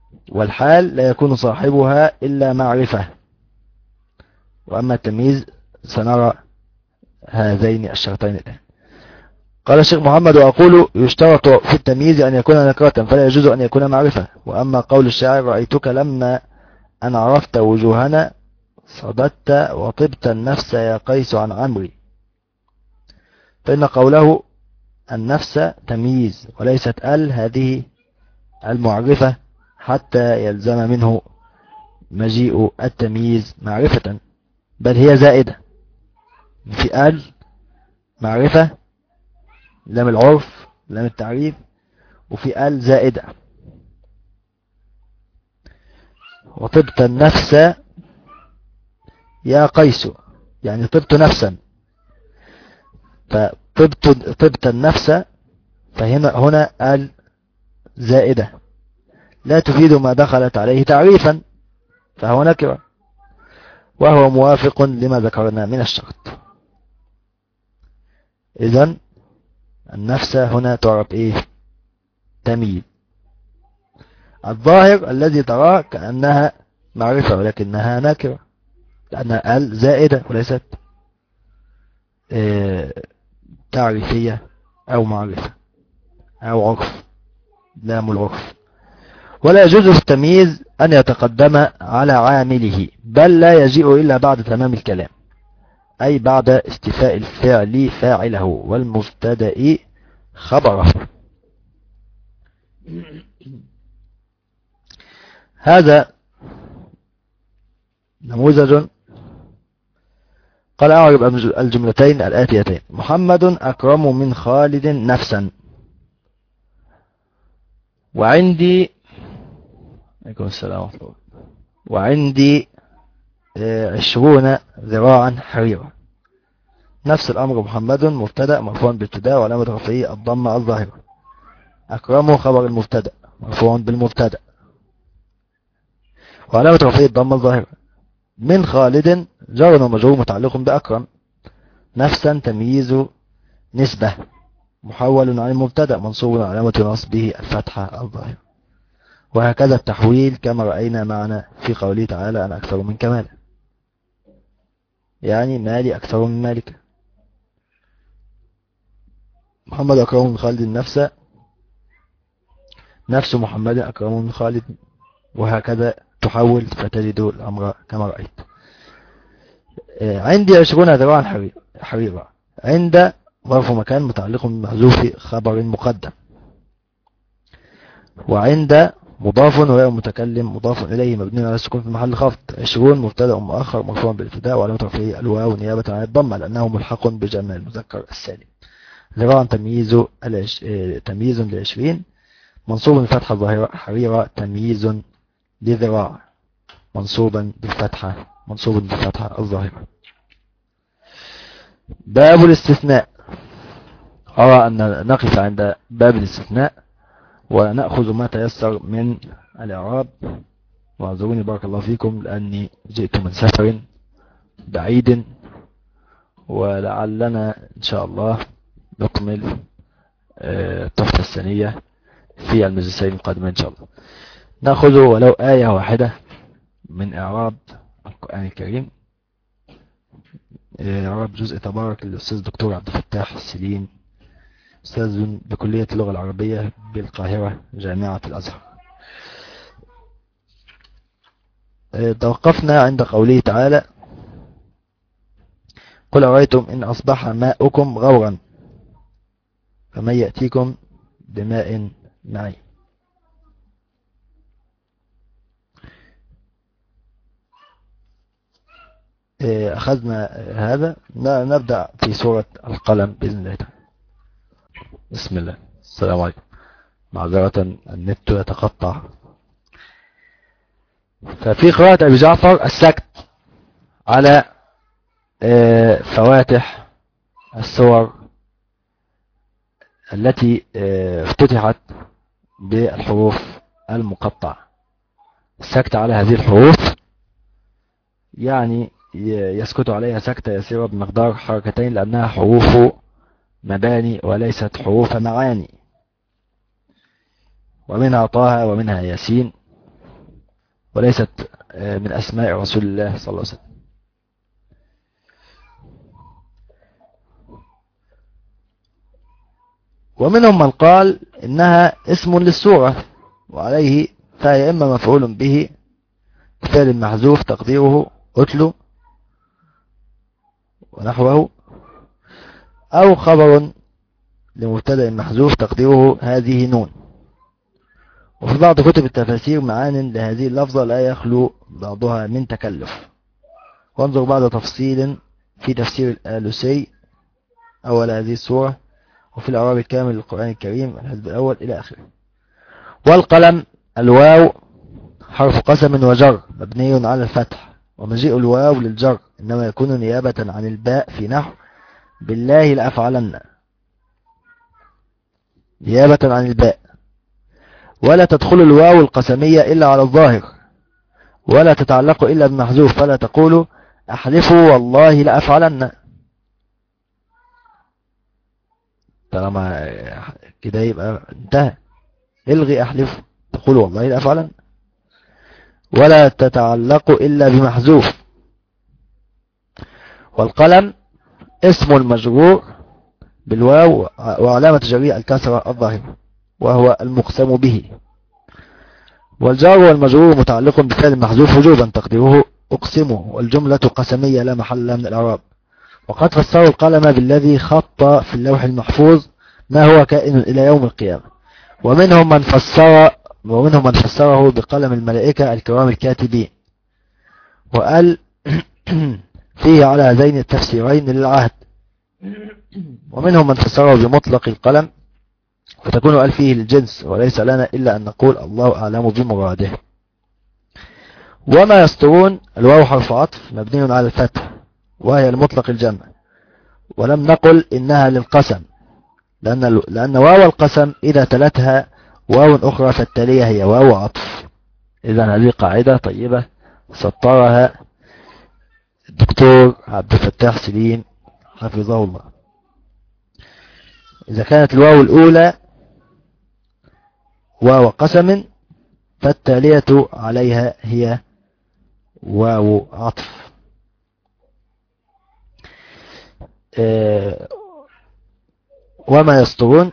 والحال لا يكون صاحبها إلا معرفة. وأما التمييز سنرى هذين الشرطين الآن. قال الشيخ محمد: وأقول يشترط في التمييز أن يكون نكرة فلا يجوز أن يكون معرفة. وأما قول الشاعر: رأيتك لما أن عرفت وجوهنا صددت وطبت النفس يا قيس عن عمري، فإن قوله النفس تمييز وليست هذه المعرفة حتى يلزم منه مجيء التمييز معرفة، بل هي زائدة. في معرفة لام العرف لام التعريف، وفي زائدة. وطبت النفس يا قيس يعني طبت نفسا، فطبت النفس، فهنا زائدة لا تفيد ما دخلت عليه تعريفا، فهو نكرة، وهو موافق لما ذكرنا من الشرط. إذن النفس هنا تعرف تمييز. الظاهر الذي تراه كأنها معرفة ولكنها نكرة، لأنها زائدة وليست تعريفية أو معرفة أو عرف، لام العرف. ولا يجوز في التمييز أن يتقدم على عامله، بل لا يجيء إلا بعد تمام الكلام، أي بعد استيفاء الفعل فاعله والمبتدأ خبره. هذا نموذج. قال: أعرب الجملتين الآتيتين: محمد أكرم من خالد نفسا، وعندي عليكم السلام ورحمة الله، وعندي 20 ذراعا حريرة. نفس الأمر: محمد مبتدأ مرفوع بالابتداء وعلامة رفعه الضمة الظاهرة. أكرمه خبر المبتدأ مرفوع بالمبتدأ وعلامة رفعه الضمة الظاهرة. من خالد جار ومجرور متعلق بأكرم. نفسا تمييز نسبة محول عن المبتدأ منصوب علامة نصبه الفتحة الظاهرة. وهكذا التحويل كما رأينا معنا في قوله تعالى: أنا أكثر منك مالا، يعني مالي أكثر من مالك. محمد أكرم من خالد النفس، نفس محمد أكرم من خالد، وهكذا تحول فتجد الأمر كما رأيت. عندي 20 ذراعا حريرة. عند ظرف مكان متعلق بمحذوف خبر مقدم، وعند مضاف وهي المتكلم مضاف إليه مبني على السكون في محل خفض. 20 مبتدأ مؤخر مرفوع بالابتداء وعلامة رفعه الواو نيابة عن الضمة لأنه ملحق بجمع المذكر السالم. ذراعا تمييز ل20 منصوب بالفتحة الظاهرة. حريرة تمييز لذراع منصوبا بالفتحة الظاهرة. باب الاستثناء. أرى أن نقف عند باب الاستثناء ونأخذ ما تيسر من الإعراب. واعذروني بارك الله فيكم لأني جئت من سفر بعيد، ولعلنا إن شاء الله نكمل التحفة الثانية في المجلسين القادمين إن شاء الله. نأخذ ولو آية واحدة من إعراب القرآن الكريم. إعراب جزء تبارك للأستاذ دكتور عبد الفتاح السليم، أستاذ بكلية اللغة العربية بالقاهرة جامعة الأزهر. توقفنا عند قوله تعالى: قل أرأيتم إن أصبح ماؤكم غورا فمن يأتيكم بماء معين. أخذنا هذا. نبدأ في سورة القلم بإذن الله تعالى. بسم الله. السلام عليكم. معذرة النت يتقطع. ففي قراءة أبي جعفر السكت على فواتح السور التي افتتحت بالحروف المقطعة. السكت على هذه الحروف يعني يسكت عليها سكتة يسيرة بمقدار حركتين لأنها حروف مباني وليست حروف معاني. ومنها طه ومنها ياسين وليست من أسماء رسول الله صلى الله عليه وسلم. ومنهم من قال إنها اسم للسورة، وعليه فهي إما مفعول به بفعل محذوف تقديره أتلو ونحوه، أو خبر لمبتدأ محذوف تقديره هذه نون. وفي بعض كتب التفاسير معان لهذه اللفظة لا يخلو بعضها من تكلف. وانظر بعد تفصيل في تفسير الآلوسي أول هذه السورة، وفي الإعراب الكامل للقرآن الكريم الحزب الأول إلى آخره. والقلم الواو حرف قسم وجر مبني على الفتح، ومجيء الواو للجر إنما يكون نيابة عن الباء في نحو بالله لأفعلن، نيابة عن الباء. ولا تدخل الواو القسمية إلا على الظاهر، ولا تتعلق إلا بمحذوف، فلا تقول أحلف والله لأفعلن، طالما كده يبقى انتهى. الغي أحلف، تقول والله لأفعلن. ولا تتعلق إلا بمحذوف. والقلم اسم المجرور بالواو وعلامة جريء الكسرة الظاهرة وهو المقسم به. والجار والمجرور متعلق بفعل محذوف وجوبا تقديره أقسمه، والجملة قسمية لا محل من الإعراب. وقد فسروا القلم بالذي خط في اللوح المحفوظ ما هو كائن إلى يوم القيامة. ومنهم من فسره بقلم الملائكة الكرام الكاتبين، وقال فيه على هذين التفسيرين للعهد. ومنهم من فسره بمطلق القلم، فتكون قال فيه الجنس، وليس لنا إلا أن نقول الله أعلم بمراده. وما يسطرون الواو حرف عطف مبني على الفتح، وهي المطلق الجمع، ولم نقل إنها للقسم، لأن واو القسم إذا تلتها واو أخرى فالتالية هي واو عطف. إذا هذه قاعدة طيبة سطرها الدكتور عبد الفتاح سليم حفظه الله. إذا كانت الواو الأولى واو قسم فالتالية عليها هي واو عطف. وما يسطرون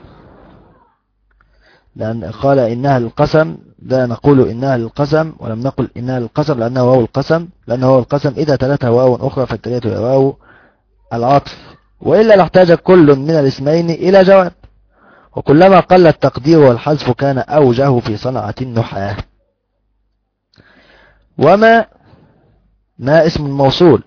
لأن قال إنها للقسم، لا نقول إنها للقسم، ولم نقل إنها للقسم لأنها واو القسم، لأنه واو القسم إذا تلتها واو أخرى فالتالية هي واو العطف، وإلا لاحتاج كل من الاسمين إلى جواب، وكلما قل التقدير والحذف كان أوجه في صنعة النحاة. وما اسم الموصول،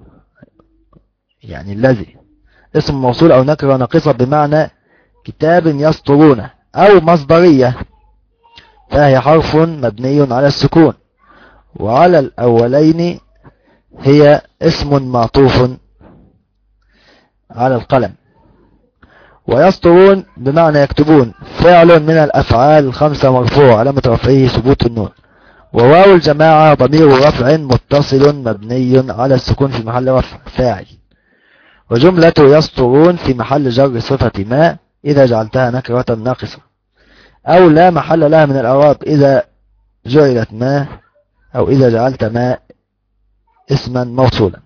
يعني الذي اسم موصول أو نكرة ناقصة بمعنى كتاب يسطرونه، أو مصدرية، فهي حرف مبني على السكون، وعلى الأولين هي اسم معطوف على القلم. ويسطرون بمعنى يكتبون، فعل من الأفعال الخمسة مرفوع علامة رفعه ثبوت النون، وواو الجماعة ضمير رفع متصل مبني على السكون في محل رفع فاعل. وجملة يسطرون في محل جر صفة ما إذا جعلتها نكرة ناقصة، أو لا محل لها من الإعراب إذا جعلت ما، أو إذا جعلت ما اسما موصولا.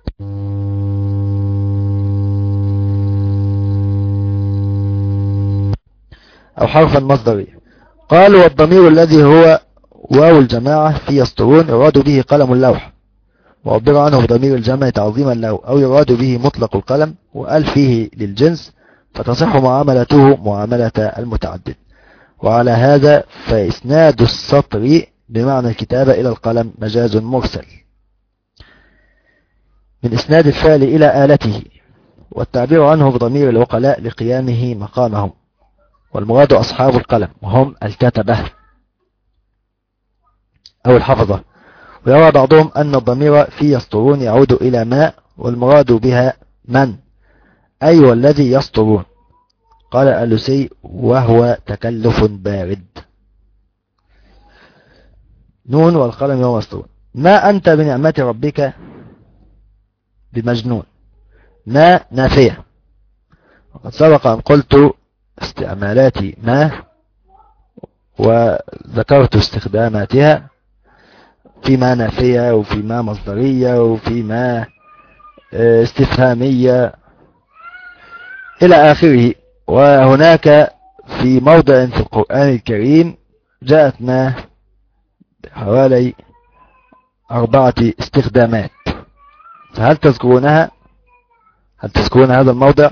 أو حرفا مصدريا. قالوا والضمير الذي هو واو الجماعة في يسطرون يراد به قلم اللوح، وعبر عنه بضمير الجمع تعظيما له، أو يراد به مطلق القلم، وقال فيه للجنس فتصح معاملته معاملة المتعدد. وعلى هذا فإسناد السطر بمعنى الكتابة إلى القلم مجاز مرسل من إسناد الفعل إلى آلته، والتعبير عنه بضمير العقلاء لقيامه مقامهم، والمراد أصحاب القلم وهم الكتبة أو الحفظة. ويرى بعضهم أن الضمير في يسطرون يعود إلى ما، والمراد بها من، أي والذي يسطرون. قال الآلوسي وهو تكلف بارد. نون والقلم وهو يسطرون. ما أنت بنعمة ربك بمجنون. ما نافية، وقد سبق أن قلت استعمالات ما وذكرت استخداماتها، في ما نافية وفي ما مصدرية وفي ما استفهامية إلى آخره. وهناك في موضع في القرآن الكريم جاءت ما حوالي 4 استخدامات، فهل تذكرونها؟ هل تذكرون هذا الموضع؟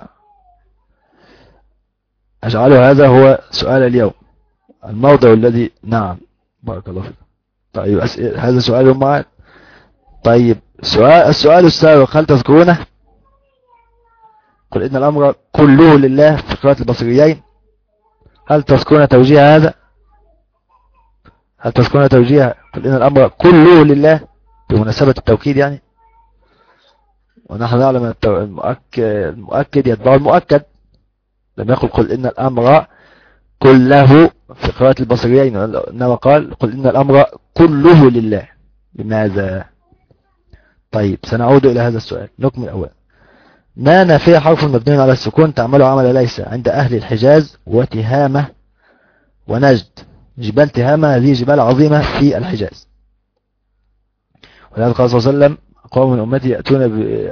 أجعله هذا هو سؤال اليوم، الموضع الذي نعم بارك الله فيك. طيب هذا سؤال معاد. طيب السؤال السابق هل تذكرونه؟ قل إن الأمر كله لله في قراءة البصريين، هل تذكرون توجيه هذا؟ هل تذكرون توجيه قل إن الأمر كله لله بمناسبة التوكيد يعني؟ ونحن نعلم أن المؤكد يتبع المؤكد، لم يقل قل إن الأمر كله في قراءة البصريين، إنما قال قل إن الأمر كله لله. لماذا؟ طيب سنعود إلى هذا السؤال. نكمل أولا. ما نافية حرف مبني على السكون تعمل عمل ليس عند أهل الحجاز وتهامة ونجد. جبال تهامة هذه جبال عظيمة في الحجاز، ولهذا قال صلى الله عليه وسلم قوم من أمتي يأتون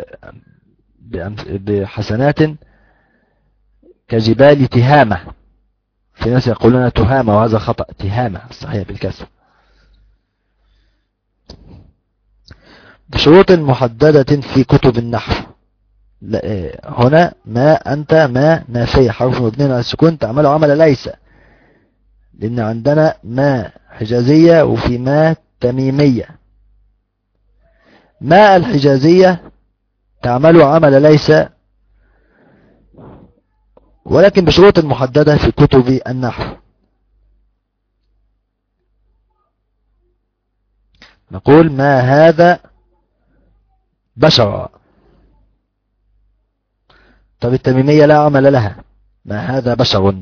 بحسنات كجبال تهامة. في ناس يقولون تهامة وهذا خطأ، تهامة صحيح بالكسر. بشروط محددة في كتب النحو. هنا ما نافية حرف مبني على السكون تعمل عمل ليس، لأن عندنا ما حجازية وفي ما تميمية. ما الحجازية تعمل عمل ليس ولكن بشروط محددة في كتب النحو. نقول ما هذا بشر. طب التميمية لا عمل لها، ما هذا بشر.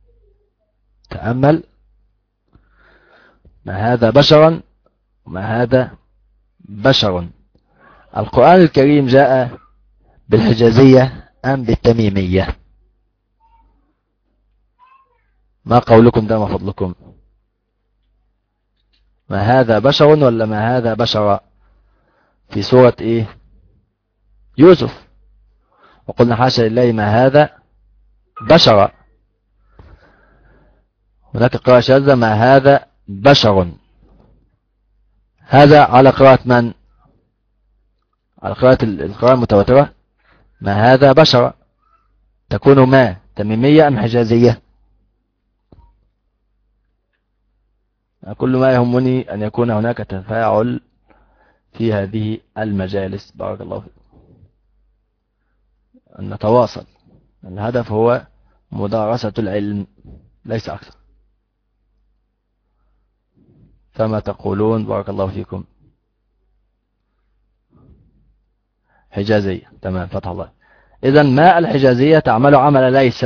تأمل، ما هذا بشرا وما هذا بشر. القرآن الكريم جاء بالحجازية أم بالتميمية؟ ما قولكم ده، ما فضلكم؟ ما هذا بشر ولا ما هذا بشر؟ في سورة ايه؟ يوسف. وقلنا حاشا لله ما هذا بشر. هناك قراءة شاذة ما هذا بشر. هذا على قراءة من؟ على قراءة القراءة المتواترة ما هذا بشر. تكون ما تميمية أم حجازية؟ كل ما يهمني أن يكون هناك تفاعل في هذه المجالس. بارك الله فيكم. أن نتواصل، الهدف هو مدارسة العلم ليس أكثر. فما تقولون؟ بارك الله فيكم. حجازية، تمام، فتح الله. إذن ما الحجازية تعمل عمل ليس،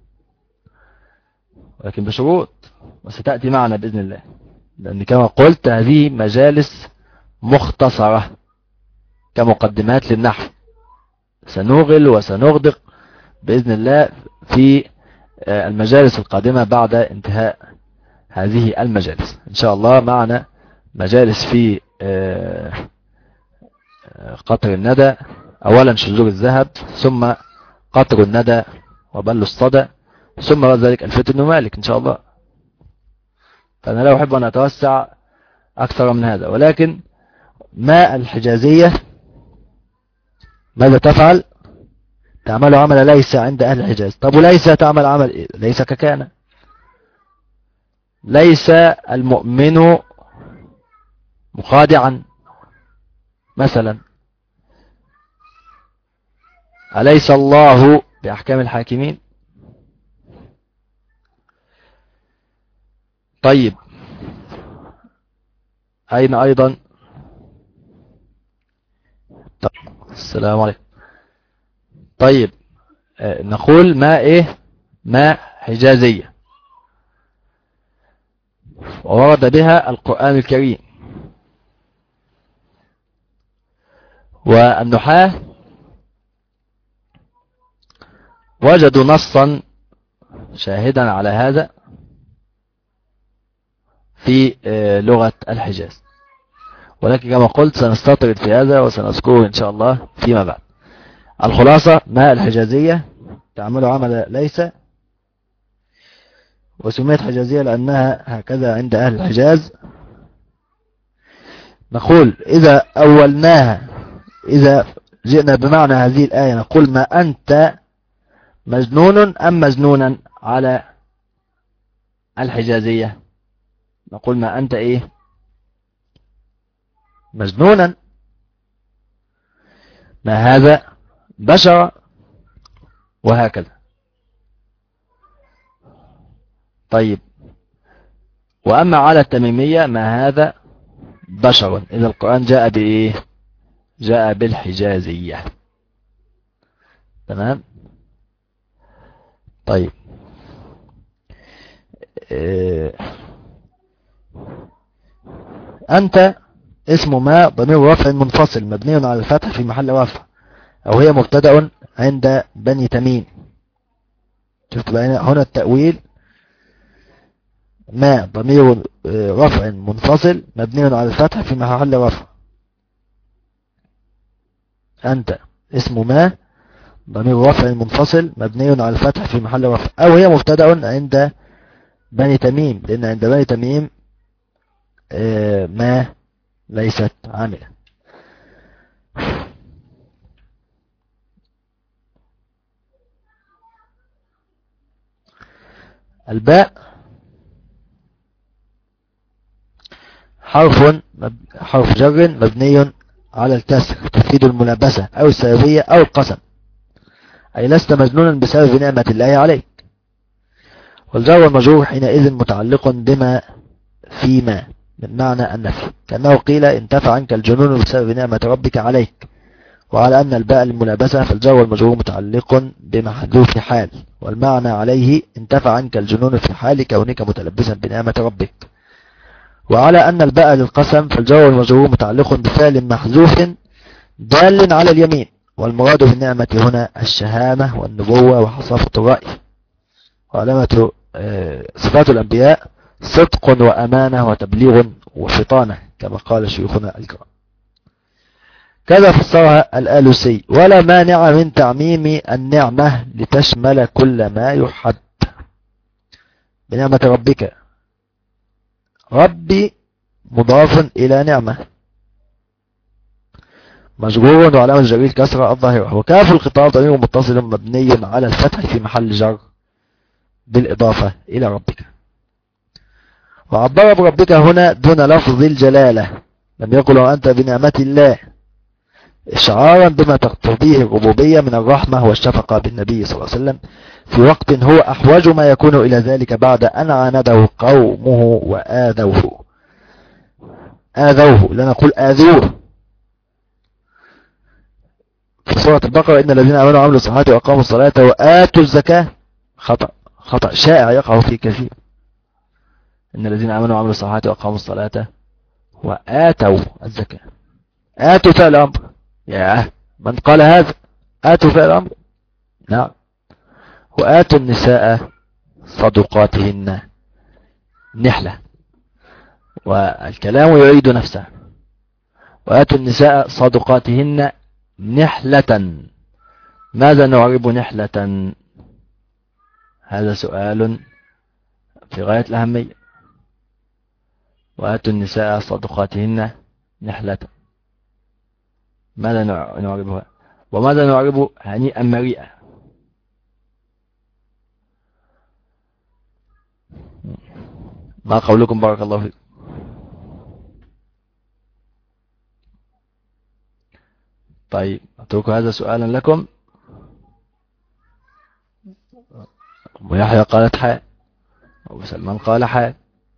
ولكن بشروط وستأتي معنا بإذن الله، لأن كما قلت هذه مجالس مختصرة كمقدمات للنحو. سنوغل وسنغدق بإذن الله في المجالس القادمة بعد انتهاء هذه المجالس. إن شاء الله معنا مجالس في قطر الندى، أولا شذور الذهب، ثم قطر الندى وبل الصدى، ثم بعد ذلك ألفية ابن مالك إن شاء الله. فأنا لا أحب أن أتوسع أكثر من هذا، ولكن ما الحجازية ماذا تفعل؟ تعمل عمل ليس عند أهل الحجاز. طب وليس تعمل عمل إيه؟ ليس ككان. ليس المؤمن مخادعا مثلا. أليس الله بأحكام الحاكمين؟ طيب أين أيضا؟ طب. السلام عليكم. طيب نقول ما إيه؟ ما حجازية وورد بها القرآن الكريم. والنحاة وجدوا نصا شاهدا على هذا في لغة الحجاز، ولكن كما قلت سنستطرد في هذا وسنذكره إن شاء الله فيما بعد. الخلاصة: ما الحجازية تعمل عمل ليس، وسميت حجازية لأنها هكذا عند أهل الحجاز. نقول إذا أولناها، إذا جئنا بمعنى هذه الآية نقول: ما أنت مجنون أم مجنونا على الحجازية؟ نقول: ما أنت إيه؟ مجنونا. ما هذا بشر، وهكذا. طيب، وأما على التميمية: ما هذا بشر. إذا القرآن جاء بإيه؟ جاء بالحجازية. تمام. طيب، أنت اسم ما ضمير رفع منفصل مبني على الفتح في محل رفع، أو هي مبتدأ عند بني تميم. شفت بقى هنا التأويل: ما ضمير رفع منفصل مبني على الفتح في محل رفع. أنت اسم ما ضمير رفع منفصل مبني على الفتح في محل رفع، أو هي مبتدأ عند بني تميم، لأن عند بني تميم ما ليست عاملة. الباء حرف جر مبني على الكسر، تفيد الملابسة أو السببية أو القسم، أي لست مجنونا بسبب نعمة الله عليك. والجر والمجرور حينئذ متعلق بما فيما من معنى النفي، كأنه قيل: انتفى عنك الجنون بسبب نعمة ربك عليك. وعلى أن الباء الملابسة فالجر والمجرور متعلق بمحذوف حال، والمعنى عليه: انتفى عنك الجنون في حال كونك متلبسا بنعمة ربك. وعلى أن الباء للقسم فالجر والمجرور متعلق بفعل محذوف دال على اليمين، والمراد بالنعمة هنا الشهامة والنبوة وحصافة الرأي. وعلامة صفات الأنبياء صدق وأمانة وتبليغ وفطانة، كما قال شيوخنا الكرام. كذا فسرها الآلوسي: ولا مانع من تعميم النعمة لتشمل كل ما يحد بنعمة ربك. ربي مضاف إلى نعمة مجرور، وعلامة جر الكسرة الظاهرة. وكاف الخطاب ضمير متصل مبني على الفتح في محل جر بالإضافة إلى ربك. وعبر بربك هنا دون لفظ الجلالة، لم يقل وأنت بنعمة الله، إشعارا بما تقتضيه الربوبية من الرحمة والشفقة بالنبي صلى الله عليه وسلم في وقت هو أحوج ما يكون إلى ذلك بعد أن عانده قومه وآذوه. لا نقول آذوه. في سورة البقرة: إن الذين آمنوا وعملوا الصالحات وأقاموا الصلاة وآتوا الزكاة. خطأ شائع يقع في كثير. إن الذين آمنوا وعملوا الصالحات وأقاموا الصلاة وآتوا الزكاة. آتوا فعل أمر. يا من قال هذا؟ آتوا فعل أمر. نعم. وآتوا النساء صدقاتهن نحلة، والكلام يعيد نفسه. وآتوا النساء صدقاتهن نحلة. ماذا نعرب نحلة؟ هذا سؤال في غاية الأهمية. وآتوا النساء صدقاتهن نحلة، ماذا نعربها؟ وماذا نعرب هنيئا مريئا؟ ما قولكم؟ بارك الله فيكم. طيب، أترك هذا سؤالا لكم. ويحيى قالت حاء، وسلمان قال حاء.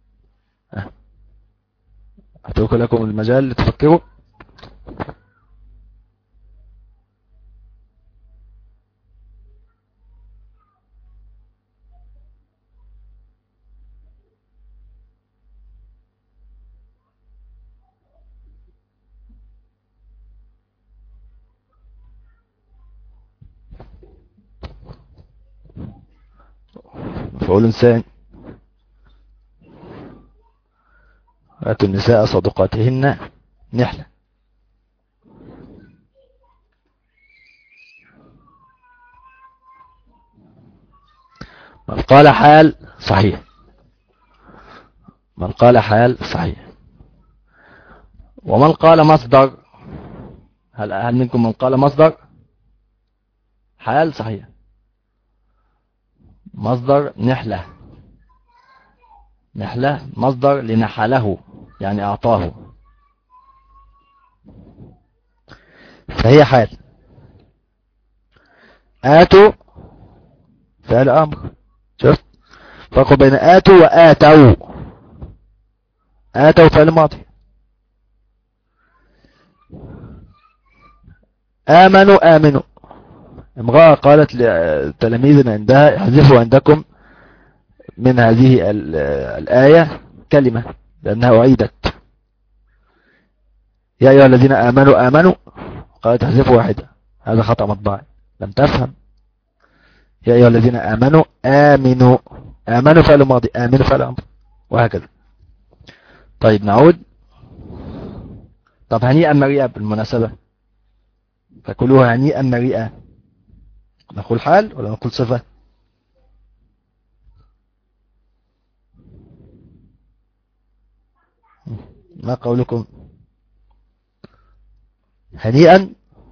أترك لكم المجال لتفكروا. مفعول ثاني. آتوا النساء صدقاتهن نحلة. من قال حال صحيح، من قال حال صحيح. ومن قال مصدر، هل منكم من قال مصدر؟ حال صحيح. مصدر نحلة، نحلة مصدر لنحله يعني أعطاه، فهي حال. آتوا فعل أمر، شفت فرق بين آتوا وآتوا. آتوا فعل ماضي. آمنوا آمنوا. امرأة قالت لتلاميذنا عندها احذفوا عندكم من هذه الآية كلمة لأنها أعيدت. يا أيها الذين آمنوا آمنوا، قالت احذفوا واحدة، هذا خطأ مطبعي، لم تفهم. يا أيها الذين آمنوا آمنوا، آمنوا فعل ماضي، آمنوا فعل أمر، وهكذا. طيب نعود. طب هنيئا مريئا بالمناسبة، فكلها هنيئا مريئا، نقول حال ولا نقول صفة؟ ما قولكم؟ هنيئا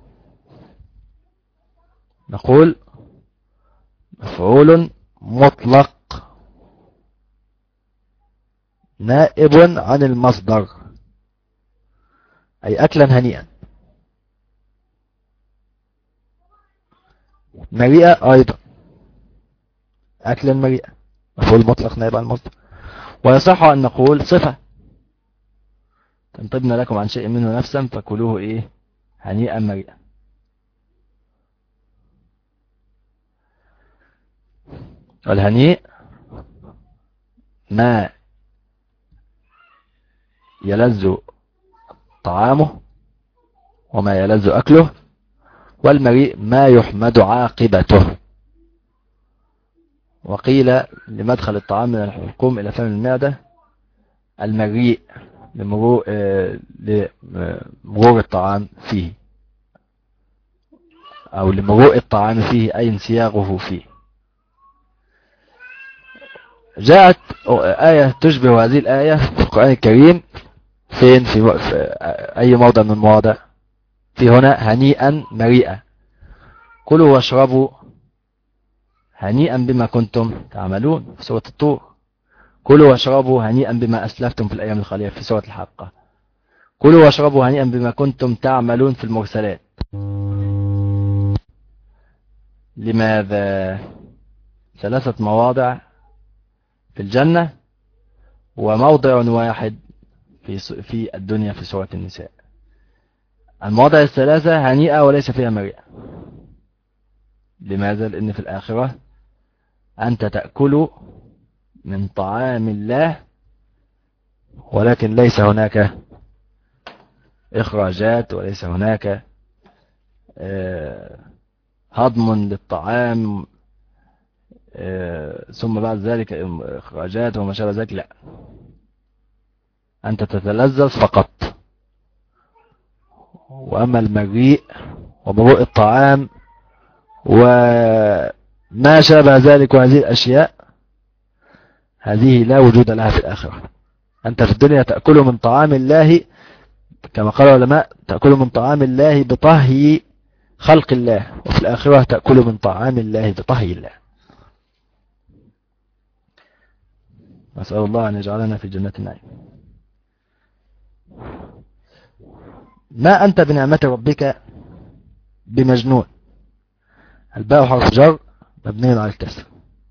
نقول مفعول مطلق نائب عن المصدر، أي أكلا هنيئا. مريئة أيضا أكلا مريئا، مفعول مطلق نائب عن المصدر. ويصح أن نقول صفة، تنطبنا لكم عن شيء منه نفسا فكلوه إيه هنيئا مريئا. والهنيء ما يلذ طعامه وما يلذ أكله، والمريء ما يحمد عاقبته. وقيل لمدخل الطعام من الحلقوم إلى فم المعدة المريء لمرور الطعام فيه، أو لمرور الطعام فيه أي انسياغه فيه. جاءت آية تشبه هذه الآية في القرآن الكريم فين؟ في أي موضع من المواضع؟ في هنا هنيئا مريئا، كلوا واشربوا هنيئا بما كنتم تعملون في سورة الطور، كلوا واشربوا هنيئا بما أسلفتم في الأيام الخالية في سورة الحاقة، كلوا واشربوا هنيئا بما كنتم تعملون في المرسلات. لماذا؟ 3 مواضع في الجنة وموضع واحد في الدنيا في سورة النساء. المواضع ال3 هنيئة وليس فيها مريئة. لماذا؟ لأن في الآخرة أنت تأكل من طعام الله ولكن ليس هناك إخراجات، وليس هناك هضم للطعام ثم بعد ذلك إخراجات وما شابه ذلك، لا، أنت تتلذذ فقط. وأما المريء ومرء الطعام وما شابه ذلك وهذه الأشياء هذه لا وجود لها في الآخرة. أنت في الدنيا تأكل من طعام الله كما قال العلماء، تأكل من طعام الله بطهي خلق الله، وفي الآخرة تأكل من طعام الله بطهي الله. نسأل الله أن يجعلنا في جنة النعيم. ما أنت بنعمة ربك بمجنون. الباء حرف جر مبني على الكسر.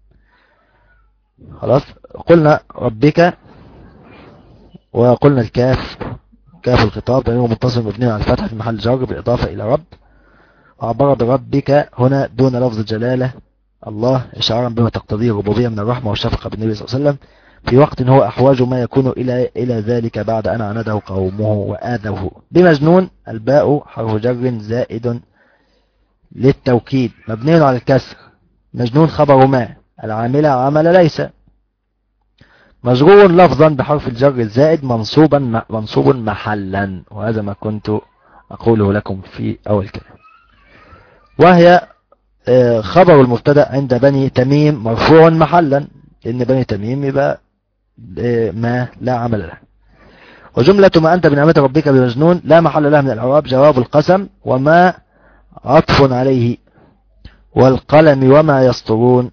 خلاص، قلنا ربك وقلنا الكاف، كاف الخطاب ضمير متصل مبني على الفتح في محل جر بالإضافة إلى رب، وعبر بربك هنا دون لفظ جلالة الله إشعارا بما تقتضيه الربوبية من الرحمة والشفقة بالنبي صلى الله عليه وسلم في وقت هو أحواج ما يكون إلى ذلك بعد أن عنده قومه وآذوه. بمجنون الباء حرف جر زائد للتوكيد مبني على الكسر. مجنون خبر ما، العاملة عمل ليس. مجرور لفظا بحرف الجر الزائد منصوب محلا، وهذا ما كنت أقوله لكم في أول كلام. وهي خبر المبتدا عند بني تميم مرفوع محلا، لأن بني تميم يبقى ما لا عمل له. وجملة ما أنت بنعمة ربك بمجنون لا محل لها من الإعراب، جواب القسم وما عطف عليه، والقلم وما يسطرون.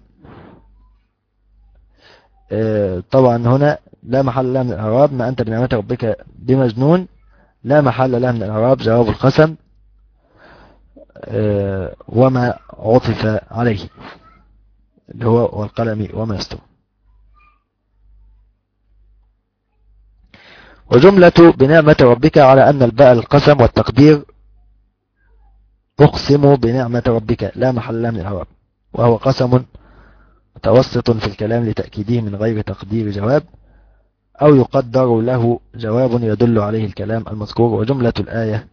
طبعا هنا لا محل لها من الإعراب، ما أنت بنعمة ربك بمجنون لا محل لها من الإعراب، جواب القسم وما عطف عليه اللي هو والقلم وما يسطرون. وجملة بنعمة ربك على أن الباء القسم والتقدير أقسم بنعمة ربك لا محل لها من الإعراب، وهو قسم متوسط في الكلام لتأكيده من غير تقدير جواب، أو يقدر له جواب يدل عليه الكلام المذكور. وجملة الآية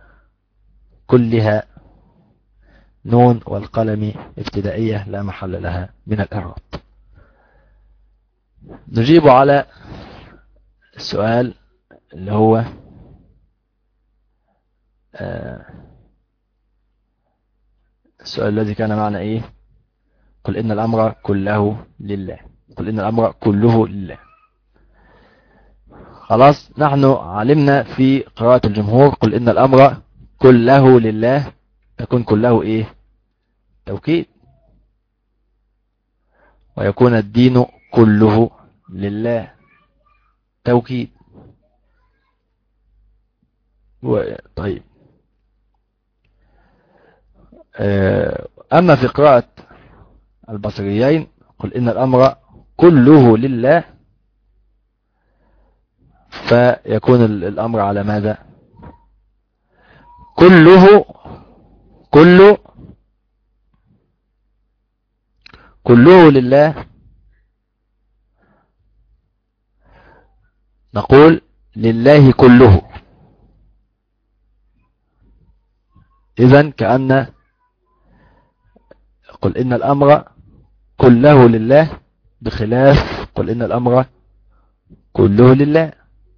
كلها نون والقلم ابتدائية لا محل لها من الإعراب. نجيب على السؤال اللي هو السؤال الذي كان معنا ايه؟ قل إن الأمر كله لله. قل إن الأمر كله لله. خلاص نحن علمنا في قراءة الجمهور قل إن الأمر كله لله، يكون كله ايه؟ توكيد، ويكون الدين كله لله توكيد. طيب أما في قراءة البصريين قل إن الأمر كله لله، فيكون الأمر على ماذا؟ كله لله. نقول لله كله، إذن كأن قل إن الأمر كله لله بخلاف قل إن الأمر كله لله.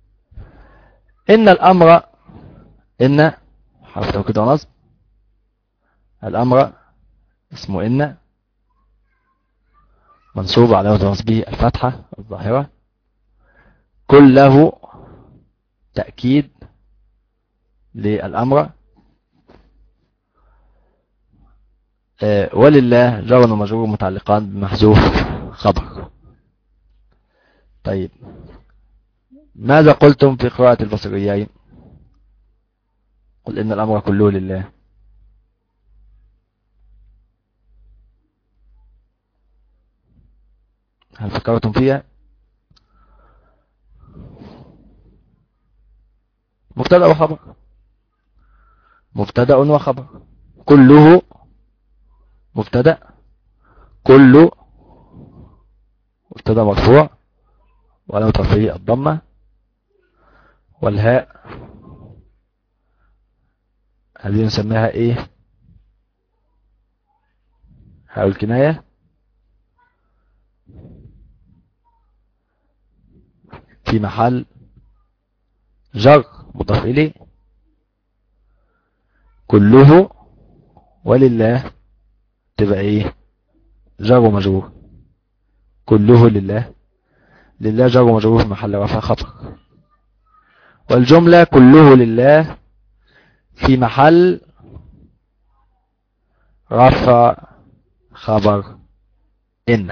إن الأمر إن حرف توكيد ونصب، الأمر اسمه إن منصوب على وزن نصبه الفتحة الظاهرة، كله تأكيد للأمر، ولله جار ومجرور متعلقان بمحذوف خبر. طيب ماذا قلتم في قراءة البصريين؟ قل إن الأمر كله لله. هل فكرتم فيها؟ مبتدأ وخبر، مبتدأ وخبر، كله مبتدأ، كله مبتدأ مرفوع وعلامة رفعه الضمة، والهاء هذه نسميها ايه؟ هاء الكناية، في محل جر مضاف إليه، كله ولله تبقى ايه؟ جر ومجرور، كله لله، لله جر ومجرور في محل رفع خبر، والجملة كله لله في محل رفع خبر إن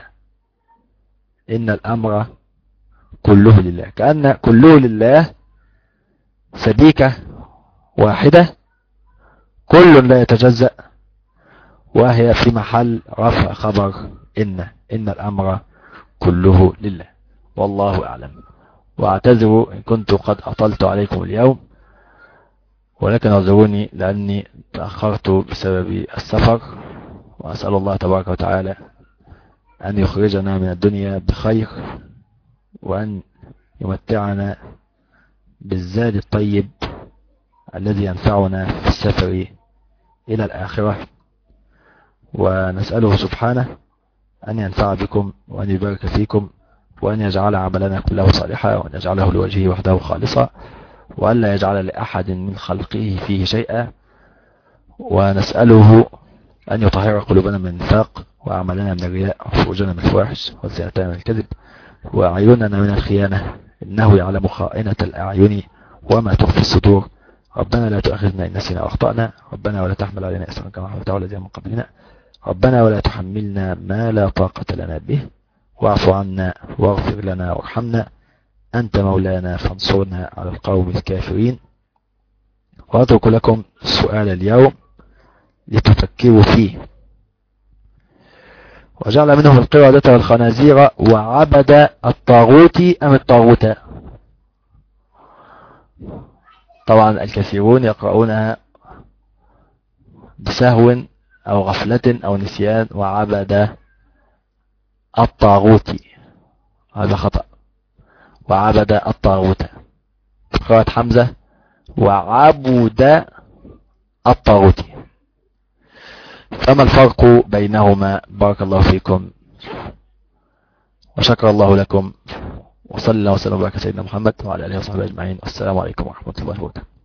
الأمر كله لله، كأن كله لله سبيكة واحدة كل لا يتجزأ، وهي في محل رفع خبر إن الأمر كله لله. والله أعلم، واعتذروا إن كنت قد أطلت عليكم اليوم، ولكن اعذروني لأني تأخرت بسبب السفر، وأسأل الله تبارك وتعالى أن يخرجنا من الدنيا بخير، وأن يمتعنا بالزاد الطيب الذي ينفعنا في السفر إلى الآخرة، ونسأله سبحانه أن ينفع بكم وأن يبارك فيكم، وأن يجعل عملنا كله صالحا، وأن يجعله لوجهه وحده خالصا، وأن لا يجعل لأحد من خلقه فيه شيئا، ونسأله أن يطهر قلوبنا من النفاق، وأعمالنا من الرياء، وفروجنا من الفواحش، وزينتنا من الكذب، وأعيننا من الخيانة، إنه يعلم خائنة الأعين وما تخفي الصدور. ربنا لا تؤاخذنا إن نسينا وأخطأنا، ربنا ولا تحمل علينا إصرا كما حملته على الذين من قبلنا، ربنا ولا تحملنا ما لا طاقة لنا به، واعف عنا واغفر لنا وارحمنا، أنت مولانا فانصرنا على القوم الكافرين. وأترك لكم سؤال اليوم لتفكروا فيه: وجعل منهم القردة والخنازير وعبد الطاغوت أم الطاغوت؟ طبعا الكثيرون يقرؤونها بسهو أو غفلة أو نسيان: وعبد الطاغوت، هذا خطأ. وعبد الطاغوت قراءة حمزة: وعبد الطاغوت. فما الفرق بينهما؟ بارك الله فيكم وشكر الله لكم، وصلى الله وسلم وبارك على سيدنا محمد وعلى آله وصحبه أجمعين. والسلام عليكم ورحمة الله وبركاته.